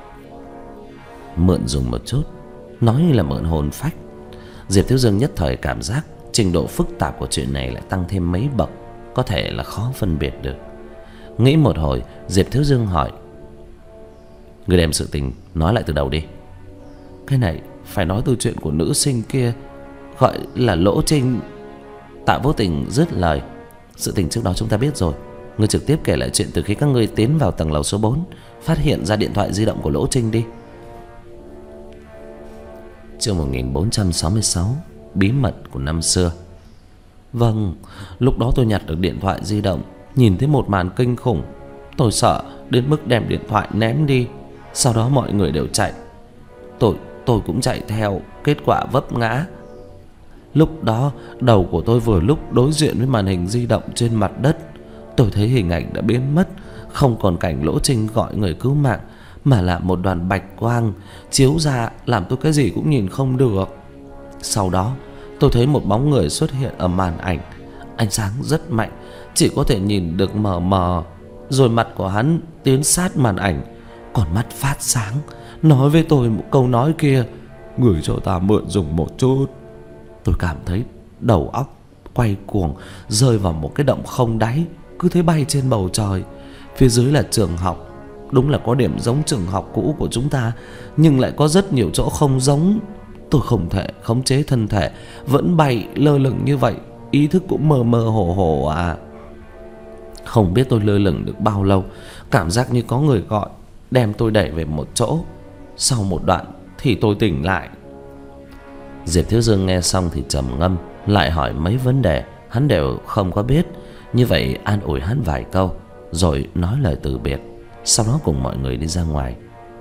Mượn dùng một chút? Nói là mượn hồn phách. Diệp Thiếu Dương nhất thời cảm giác trình độ phức tạp của chuyện này lại tăng thêm mấy bậc, có thể là khó phân biệt được. Nghĩ một hồi, Diệp Thiếu Dương hỏi, người đem sự tình nói lại từ đầu đi. Cái này phải nói từ chuyện của nữ sinh kia, gọi là Lỗ Trinh. Tạ Vô Tình dứt lời. Sự tình trước đó chúng ta biết rồi. Ngươi trực tiếp kể lại chuyện từ khi các ngươi tiến vào tầng lầu số bốn, phát hiện ra điện thoại di động của Lỗ Trinh đi. Chương một nghìn bốn trăm sáu mươi sáu. Bí mật của năm xưa. Vâng, lúc đó tôi nhặt được điện thoại di động, nhìn thấy một màn kinh khủng. Tôi sợ đến mức đem điện thoại ném đi. Sau đó mọi người đều chạy. Tôi tôi cũng chạy theo, kết quả vấp ngã. Lúc đó đầu của tôi vừa lúc đối diện với màn hình di động trên mặt đất. Tôi thấy hình ảnh đã biến mất, không còn cảnh Lỗ Trinh gọi người cứu mạng, mà là một đoàn bạch quang chiếu ra làm tôi cái gì cũng nhìn không được. Sau đó tôi thấy một bóng người xuất hiện ở màn ảnh. Ánh sáng rất mạnh, chỉ có thể nhìn được mờ mờ. Rồi mặt của hắn tiến sát màn ảnh, còn mắt phát sáng, nói với tôi một câu nói kia: "Người cho ta mượn dùng một chút." Tôi cảm thấy đầu óc quay cuồng, rơi vào một cái động không đáy, cứ thế bay trên bầu trời. Phía dưới là trường học. Đúng là có điểm giống trường học cũ của chúng ta, nhưng lại có rất nhiều chỗ không giống. Tôi không thể khống chế thân thể, vẫn bay lơ lửng như vậy, ý thức cũng mơ mơ hồ hồ à. Không biết tôi lơ lửng được bao lâu, cảm giác như có người gọi, đem tôi đẩy về một chỗ. Sau một đoạn thì tôi tỉnh lại. Diệp Thiếu Dương nghe xong thì trầm ngâm, lại hỏi mấy vấn đề hắn đều không có biết. Như vậy an ủi hắn vài câu, rồi nói lời từ biệt. Sau đó cùng mọi người đi ra ngoài.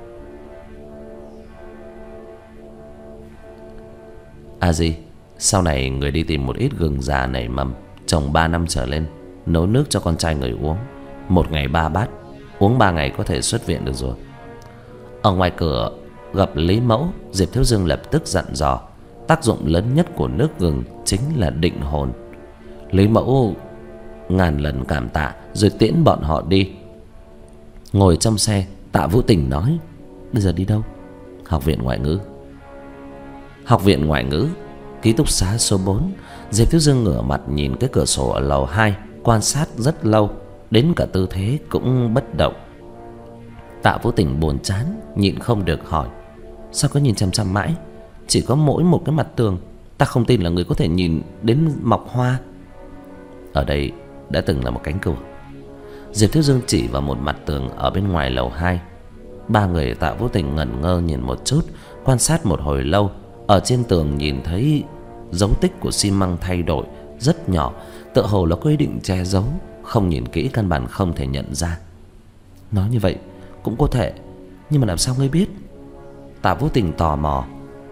A Di, sau này người đi tìm một ít gừng già nảy mầm, trồng ba năm trở lên, nấu nước cho con trai người uống. Một ngày ba bát, uống ba ngày có thể xuất viện được rồi. Ở ngoài cửa gặp Lý Mẫu, Diệp Thiếu Dương lập tức dặn dò. Tác dụng lớn nhất của nước gừng chính là định hồn. Lý Mẫu ngàn lần cảm tạ, rồi tiễn bọn họ đi. Ngồi trong xe, Tạ Vũ Tình nói: "Bây giờ đi đâu?" "Học viện ngoại ngữ." Học viện ngoại ngữ, ký túc xá số bốn. Diệp Thiếu Dương ngửa mặt nhìn cái cửa sổ ở lầu hai, quan sát rất lâu, đến cả tư thế cũng bất động. Tạ Vũ Tình buồn chán, nhịn không được hỏi: "Sao có nhìn chằm chằm mãi? Chỉ có mỗi một cái mặt tường, ta không tin là người có thể nhìn đến mọc hoa." Ở đây đã từng là một cánh cửa. Diệp Thiếu Dương chỉ vào một mặt tường ở bên ngoài lầu hai. Ba người Tạ Vũ Tình ngẩn ngơ nhìn một chút, quan sát một hồi lâu. Ở trên tường nhìn thấy dấu tích của xi măng thay đổi rất nhỏ, tựa hồ là có ý định che giấu, không nhìn kỹ căn bản không thể nhận ra. Nói như vậy cũng có thể, nhưng mà làm sao ngươi biết? Tạ Vũ Tình tò mò.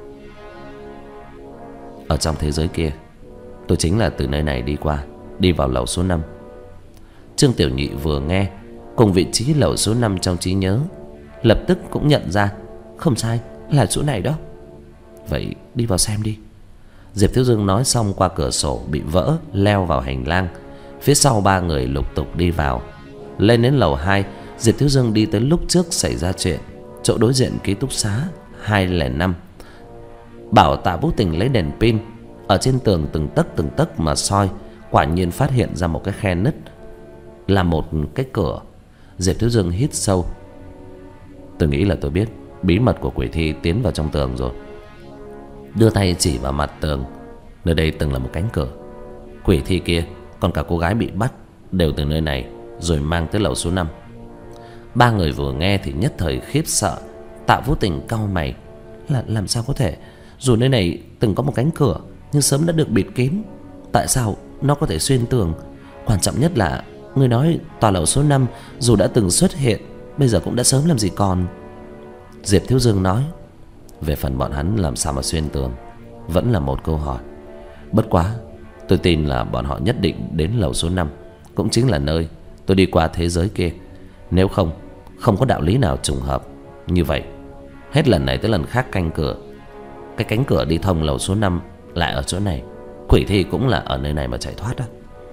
Ở trong thế giới kia, tôi chính là từ nơi này đi qua, đi vào lầu số năm. Trương Tiểu Nhị vừa nghe cùng vị trí lầu số năm trong trí nhớ, lập tức cũng nhận ra. Không sai, là chỗ này đó. Vậy đi vào xem đi. Diệp Thiếu Dương nói xong, qua cửa sổ bị vỡ, leo vào hành lang. Phía sau ba người lục tục đi vào. Lên đến lầu hai, Diệp Thiếu Dương đi tới lúc trước xảy ra chuyện, chỗ đối diện ký túc xá hai không năm. Bảo Tạ Vũ Tình lấy đèn pin ở trên tường từng tấc từng tấc mà soi. Quả nhiên phát hiện ra một cái khe nứt, là một cái cửa. Diệp Thiếu Dương hít sâu. Tôi nghĩ là tôi biết bí mật của quỷ thi tiến vào trong tường rồi. Đưa tay chỉ vào mặt tường. Nơi đây từng là một cánh cửa. Quỷ thi kia, còn cả cô gái bị bắt, đều từ nơi này rồi mang tới lầu số năm. Ba người vừa nghe thì nhất thời khiếp sợ. Tạ Vũ Tình cau mày. Là làm sao có thể? Dù nơi này từng có một cánh cửa, nhưng sớm đã được bịt kín. Tại sao nó có thể xuyên tường? Quan trọng nhất là người nói tòa lầu số năm dù đã từng xuất hiện, bây giờ cũng đã sớm làm gì còn. Diệp Thiếu Dương nói: Về phần bọn hắn làm sao mà xuyên tường, vẫn là một câu hỏi. Bất quá tôi tin là bọn họ nhất định đến lầu số năm, cũng chính là nơi tôi đi qua thế giới kia. Nếu không, không có đạo lý nào trùng hợp như vậy. Hết lần này tới lần khác canh cửa, cái cánh cửa đi thông lầu số năm lại ở chỗ này. Quỷ thi cũng là ở nơi này mà chạy thoát á.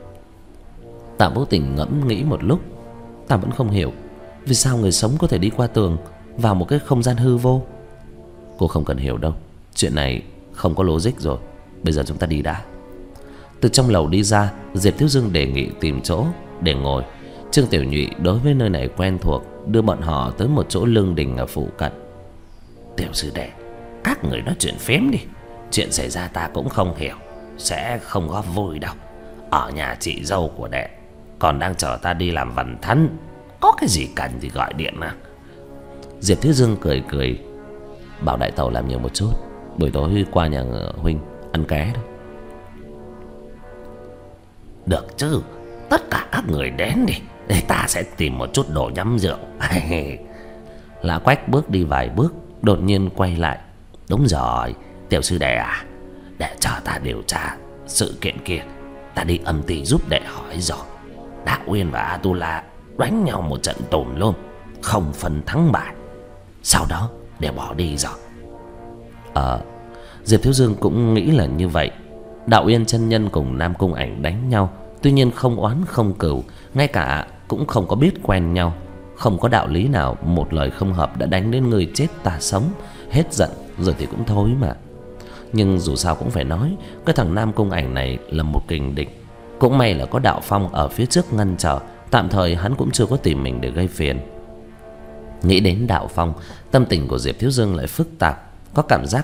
Tạ Vũ Tình ngẫm nghĩ một lúc. Ta vẫn không hiểu vì sao người sống có thể đi qua tường vào một cái không gian hư vô. Cô không cần hiểu đâu, chuyện này không có logic rồi. Bây giờ chúng ta đi đã. Từ trong lầu đi ra, Diệp Thiếu Dương đề nghị tìm chỗ để ngồi. Trương Tiểu Nhụy đối với nơi này quen thuộc, đưa bọn họ tới một chỗ lương đình ở phụ cận. Tiểu sư đệ, các người nói chuyện phếm đi. Chuyện xảy ra ta cũng không hiểu, sẽ không có vui đâu. Ở nhà chị dâu của đệ còn đang chờ ta đi làm vần thân, có cái gì cần thì gọi điện à. Diệp Thiếu Dương cười cười, bảo đại tẩu làm nhiều một chút, Buổi tối qua nhà huynh ăn ké đó. Được chứ, tất cả các người đến đi, ta sẽ tìm một chút đồ nhắm rượu. Lã Quách bước đi vài bước, đột nhiên quay lại. Đúng rồi, tiểu sư đệ à, để cho ta điều tra sự kiện kia, ta đi âm ty giúp đệ hỏi rồi. Đạo Uyên và Atula đánh nhau một trận tùm luôn, không phân thắng bại, sau đó đều bỏ đi rồi. Ờ, Diệp Thiếu Dương cũng nghĩ là như vậy. Đạo Uyên chân nhân cùng Nam Cung Ảnh đánh nhau, tuy nhiên không oán không cừu, ngay cả cũng không có biết quen nhau. Không có đạo lý nào một lời không hợp đã đánh đến người chết ta sống. Hết giận rồi thì cũng thôi mà. Nhưng dù sao cũng phải nói, cái thằng Nam Cung Ảnh này là một kình địch. Cũng may là có Đạo Phong ở phía trước ngăn trở, tạm thời hắn cũng chưa có tìm mình để gây phiền. Nghĩ đến Đạo Phong, tâm tình của Diệp Thiếu Dương lại phức tạp, có cảm giác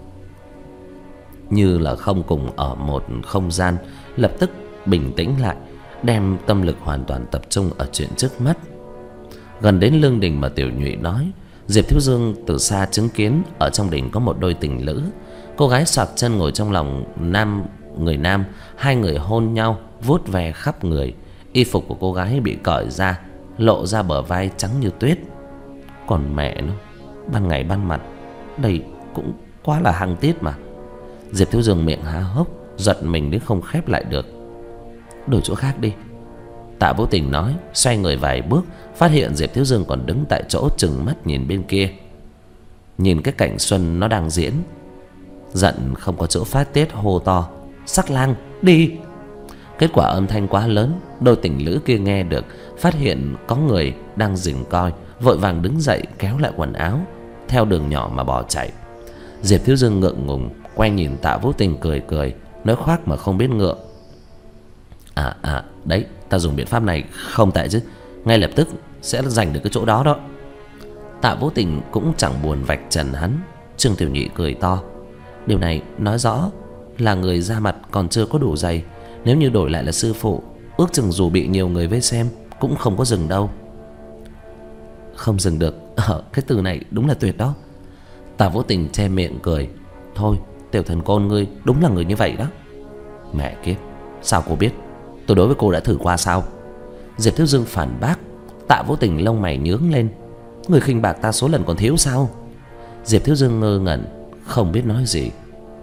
như là không cùng ở một không gian. Lập tức bình tĩnh lại, đem tâm lực hoàn toàn tập trung ở chuyện trước mắt. Gần đến lương đình mà Tiểu Nhụy nói, Diệp Thiếu Dương từ xa chứng kiến ở trong đình có một đôi tình lữ. Cô gái xoạc chân ngồi trong lòng nam người nam, hai người hôn nhau, vuốt ve khắp người. Y phục của cô gái bị cởi ra, lộ ra bờ vai trắng như tuyết. Còn mẹ nó, ban ngày ban mặt, đây cũng quá là hăng tiết mà. Diệp Thiếu Dương miệng há hốc, giật mình đến không khép lại được. Đổi chỗ khác đi, Tạ Vũ Tình nói, xoay người vài bước, phát hiện Diệp Thiếu Dương còn đứng tại chỗ trừng mắt nhìn bên kia, nhìn cái cảnh xuân nó đang diễn. Giận không có chỗ phát tiết, hô to: Sắc lang, đi! Kết quả âm thanh quá lớn, đôi tình lữ kia nghe được, phát hiện có người đang rình coi, vội vàng đứng dậy kéo lại quần áo, theo đường nhỏ mà bỏ chạy. Diệp Thiếu Dương ngượng ngùng quay nhìn Tạ Vũ Tình cười cười, nói khoác mà không biết ngượng: À à đấy, ta dùng biện pháp này không tệ chứ, ngay lập tức sẽ giành được cái chỗ đó đó. Tạ Vũ Tình cũng chẳng buồn vạch trần hắn. Trương Tiểu Nhị cười to: Điều này nói rõ là người ra mặt còn chưa có đủ dày. Nếu như đổi lại là sư phụ, ước chừng dù bị nhiều người vây xem cũng không có dừng đâu. Không dừng được, ờ, cái từ này đúng là tuyệt đó. Tạ Vũ Tình che miệng cười: Thôi, tiểu thần côn ngươi đúng là người như vậy đó. Mẹ kiếp, sao cô biết? Tôi đối với cô đã thử qua sao? Diệp Thiếu Dương phản bác. Tạ Vũ Tình lông mày nhướng lên: Người khinh bạc ta số lần còn thiếu sao? Diệp Thiếu Dương ngơ ngẩn, không biết nói gì.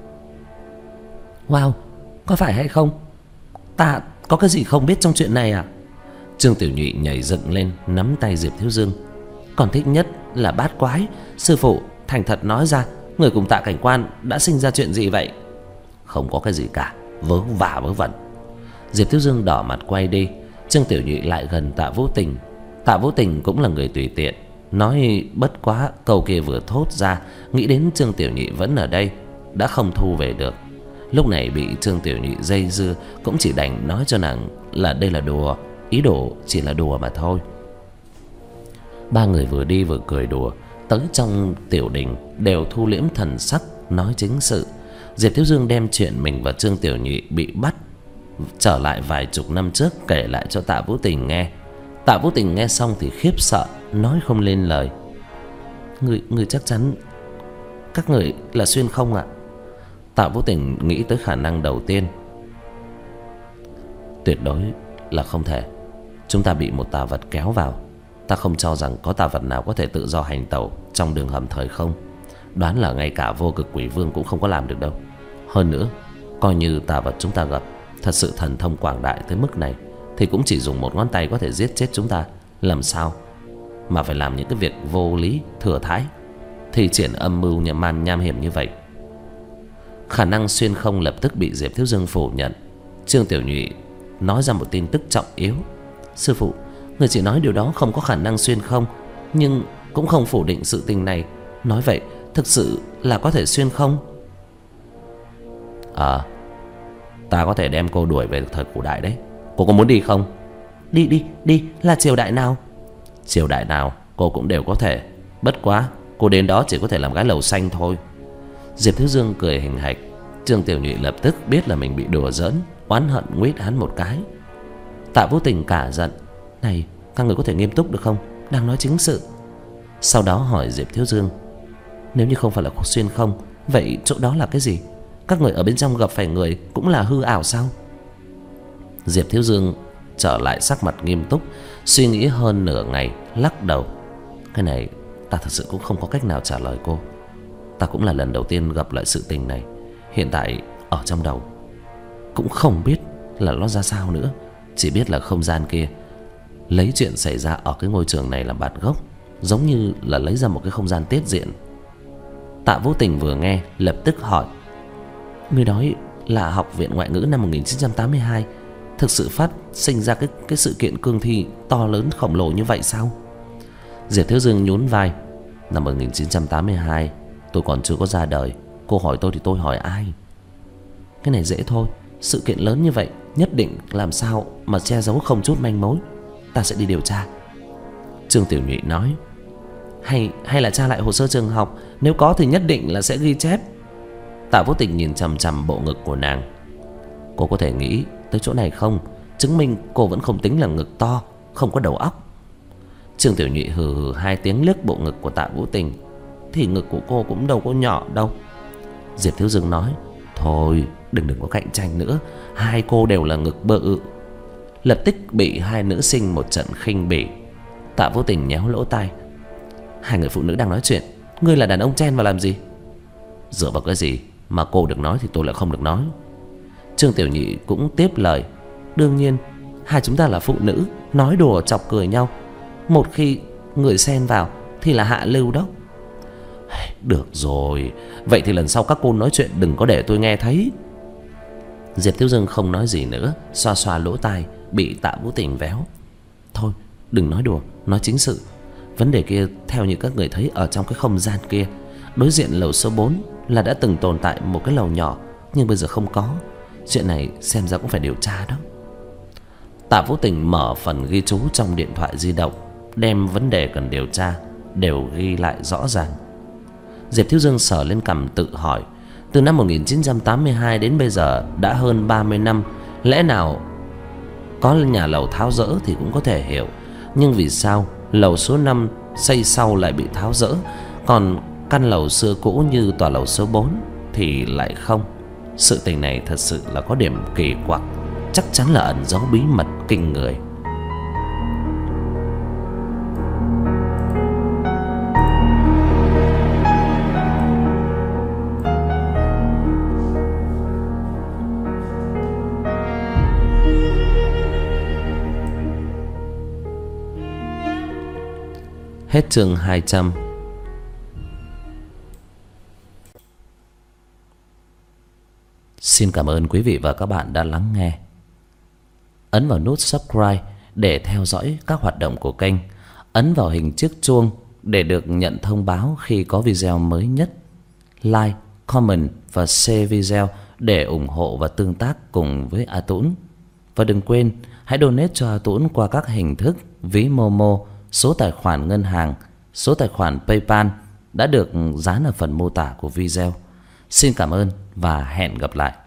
Wow, có phải hay không? Ta có cái gì không biết trong chuyện này à? Trương Tiểu Nhụy nhảy dựng lên, nắm tay Diệp Thiếu Dương: Còn thích nhất là bát quái. Sư phụ, thành thật nói ra, người cùng Tạ Cảnh Quan đã sinh ra chuyện gì vậy? Không có cái gì cả, vớ vả vớ vẩn. Diệp Thiếu Dương đỏ mặt quay đi. Trương Tiểu Nhụy lại gần Tạ Vũ Tình. Tạ Vũ Tình cũng là người tùy tiện, nói bất quá câu kia vừa thốt ra, nghĩ đến Trương Tiểu Nhụy vẫn ở đây, đã không thu về được. Lúc này bị Trương Tiểu Nhụy dây dưa, cũng chỉ đành nói cho nàng là đây là đùa, ý đồ chỉ là đùa mà thôi. Ba người vừa đi vừa cười đùa, tới trong tiểu đình đều thu liễm thần sắc, nói chính sự. Diệp Thiếu Dương đem chuyện mình và Trương Tiểu Nhụy bị bắt trở lại vài chục năm trước kể lại cho Tạ Vũ Tình nghe. Tạ Vũ Tình nghe xong thì khiếp sợ, nói không lên lời. Người, người chắc chắn các người là xuyên không ạ? Tạ Vũ Tình nghĩ tới khả năng đầu tiên. Tuyệt đối là không thể. Chúng ta bị một tà vật kéo vào. Ta không cho rằng có tà vật nào có thể tự do hành tẩu trong đường hầm thời không. Đoán là ngay cả Vô Cực Quỷ Vương cũng không có làm được đâu. Hơn nữa, coi như tà vật chúng ta gặp thật sự thần thông quảng đại tới mức này, thì cũng chỉ dùng một ngón tay có thể giết chết chúng ta. Làm sao mà phải làm những cái việc vô lý thừa thãi, thi triển âm mưu nham man nham hiểm như vậy? Khả năng xuyên không lập tức bị Diệp Thiếu Dương phủ nhận. Trương Tiểu Nhụy nói ra một tin tức trọng yếu: Sư phụ, người chỉ nói điều đó không có khả năng xuyên không, nhưng cũng không phủ định sự tình này. Nói vậy thực sự là có thể xuyên không? À, ta có thể đem cô đuổi về thời cổ đại đấy. Cô có muốn đi không? Đi đi đi, là triều đại nào? Triều đại nào cô cũng đều có thể. Bất quá cô đến đó chỉ có thể làm gái lầu xanh thôi. Diệp Thiếu Dương cười hình hạch. Trương Tiểu Nhụy lập tức biết là mình bị đùa giỡn, oán hận nguyết hắn một cái. Tạ Vũ Tình cả giận: Này, các người có thể nghiêm túc được không? Đang nói chính sự. Sau đó hỏi Diệp Thiếu Dương: Nếu như không phải là xuyên không, Vậy chỗ đó là cái gì? Các người ở bên trong gặp phải người cũng là hư ảo sao? Diệp Thiếu Dương trở lại sắc mặt nghiêm túc, suy nghĩ hơn nửa ngày, lắc đầu. Cái này ta thật sự cũng không có cách nào trả lời cô. Ta cũng là lần đầu tiên gặp lại sự tình này. Hiện tại ở trong đầu cũng không biết là nó ra sao nữa. Chỉ biết là không gian kia lấy chuyện xảy ra ở cái ngôi trường này làm bản gốc, giống như là lấy ra một cái không gian tiết diện. Tạ Vũ Tình vừa nghe lập tức hỏi: Ngươi nói là học viện ngoại ngữ năm một nghìn chín trăm tám mươi hai thực sự phát sinh ra cái cái sự kiện cương thi to lớn khổng lồ như vậy sao? Diệp Thiếu Dương nhún vai: Năm một nghìn chín trăm tám mươi hai tôi còn chưa có ra đời. Cô hỏi tôi thì tôi hỏi ai? Cái này dễ thôi. Sự kiện lớn như vậy nhất định làm sao mà che giấu không chút manh mối. Ta sẽ đi điều tra. Trương Tiểu Nhụy nói: Hay hay là tra lại hồ sơ trường học, nếu có thì nhất định là sẽ ghi chép. Tạ Vũ Tình nhìn chằm chằm bộ ngực của nàng. Cô có thể nghĩ tới chỗ này không? Chứng minh cô vẫn không tính là ngực to, không có đầu óc. Trương Tiểu Nhụy hừ hừ hai tiếng liếc bộ ngực của Tạ Vũ Tình. Thì ngực của cô cũng đâu có nhỏ đâu. Diệp Thiếu Dương nói: Thôi đừng đừng có cạnh tranh nữa. Hai cô đều là ngực bự. Lập tức bị hai nữ sinh một trận khinh bỉ. Tạ Vũ Tình nhéo lỗ tai: Hai người phụ nữ đang nói chuyện, ngươi là đàn ông chen vào làm gì? Dựa vào cái gì mà cô được nói thì tôi lại không được nói? Trương Tiểu Nhị cũng tiếp lời: Đương nhiên, hai chúng ta là phụ nữ, nói đùa chọc cười nhau. Một khi người xen vào thì là hạ lưu đó. Được rồi, vậy thì lần sau các cô nói chuyện đừng có để tôi nghe thấy. Diệp Thiếu Dương không nói gì nữa, xoa xoa lỗ tai bị Tạ Vũ Tình véo. Thôi đừng nói đùa, nói chính sự. Vấn đề kia theo như các người thấy ở trong cái không gian kia, đối diện lầu số bốn là đã từng tồn tại một cái lầu nhỏ, nhưng bây giờ không có. Chuyện này xem ra cũng phải điều tra đó. Tạ Vũ Tình mở phần ghi chú trong điện thoại di động, đem vấn đề cần điều tra đều ghi lại rõ ràng. Diệp Thiếu Dương sờ lên cằm tự hỏi: Từ năm một nghìn chín trăm tám mươi hai đến bây giờ đã hơn ba mươi năm. Lẽ nào có nhà lầu tháo dỡ thì cũng có thể hiểu, nhưng vì sao lầu số năm xây sau lại bị tháo dỡ, còn căn lầu xưa cũ như tòa lầu số bốn thì lại không? Sự tình này thật sự là có điểm kỳ quặc, chắc chắn là ẩn giấu bí mật kinh người. Hết chương hai trăm. Xin cảm ơn quý vị và các bạn đã lắng nghe. Ấn vào nút subscribe để theo dõi các hoạt động của kênh. Ấn vào hình chiếc chuông để được nhận thông báo khi có video mới nhất. Like, comment và share video để ủng hộ và tương tác cùng với A Tũng. Và đừng quên hãy donate cho A Tũng qua các hình thức ví Momo, số tài khoản ngân hàng, số tài khoản PayPal đã được dán ở phần mô tả của video. Xin cảm ơn và hẹn gặp lại.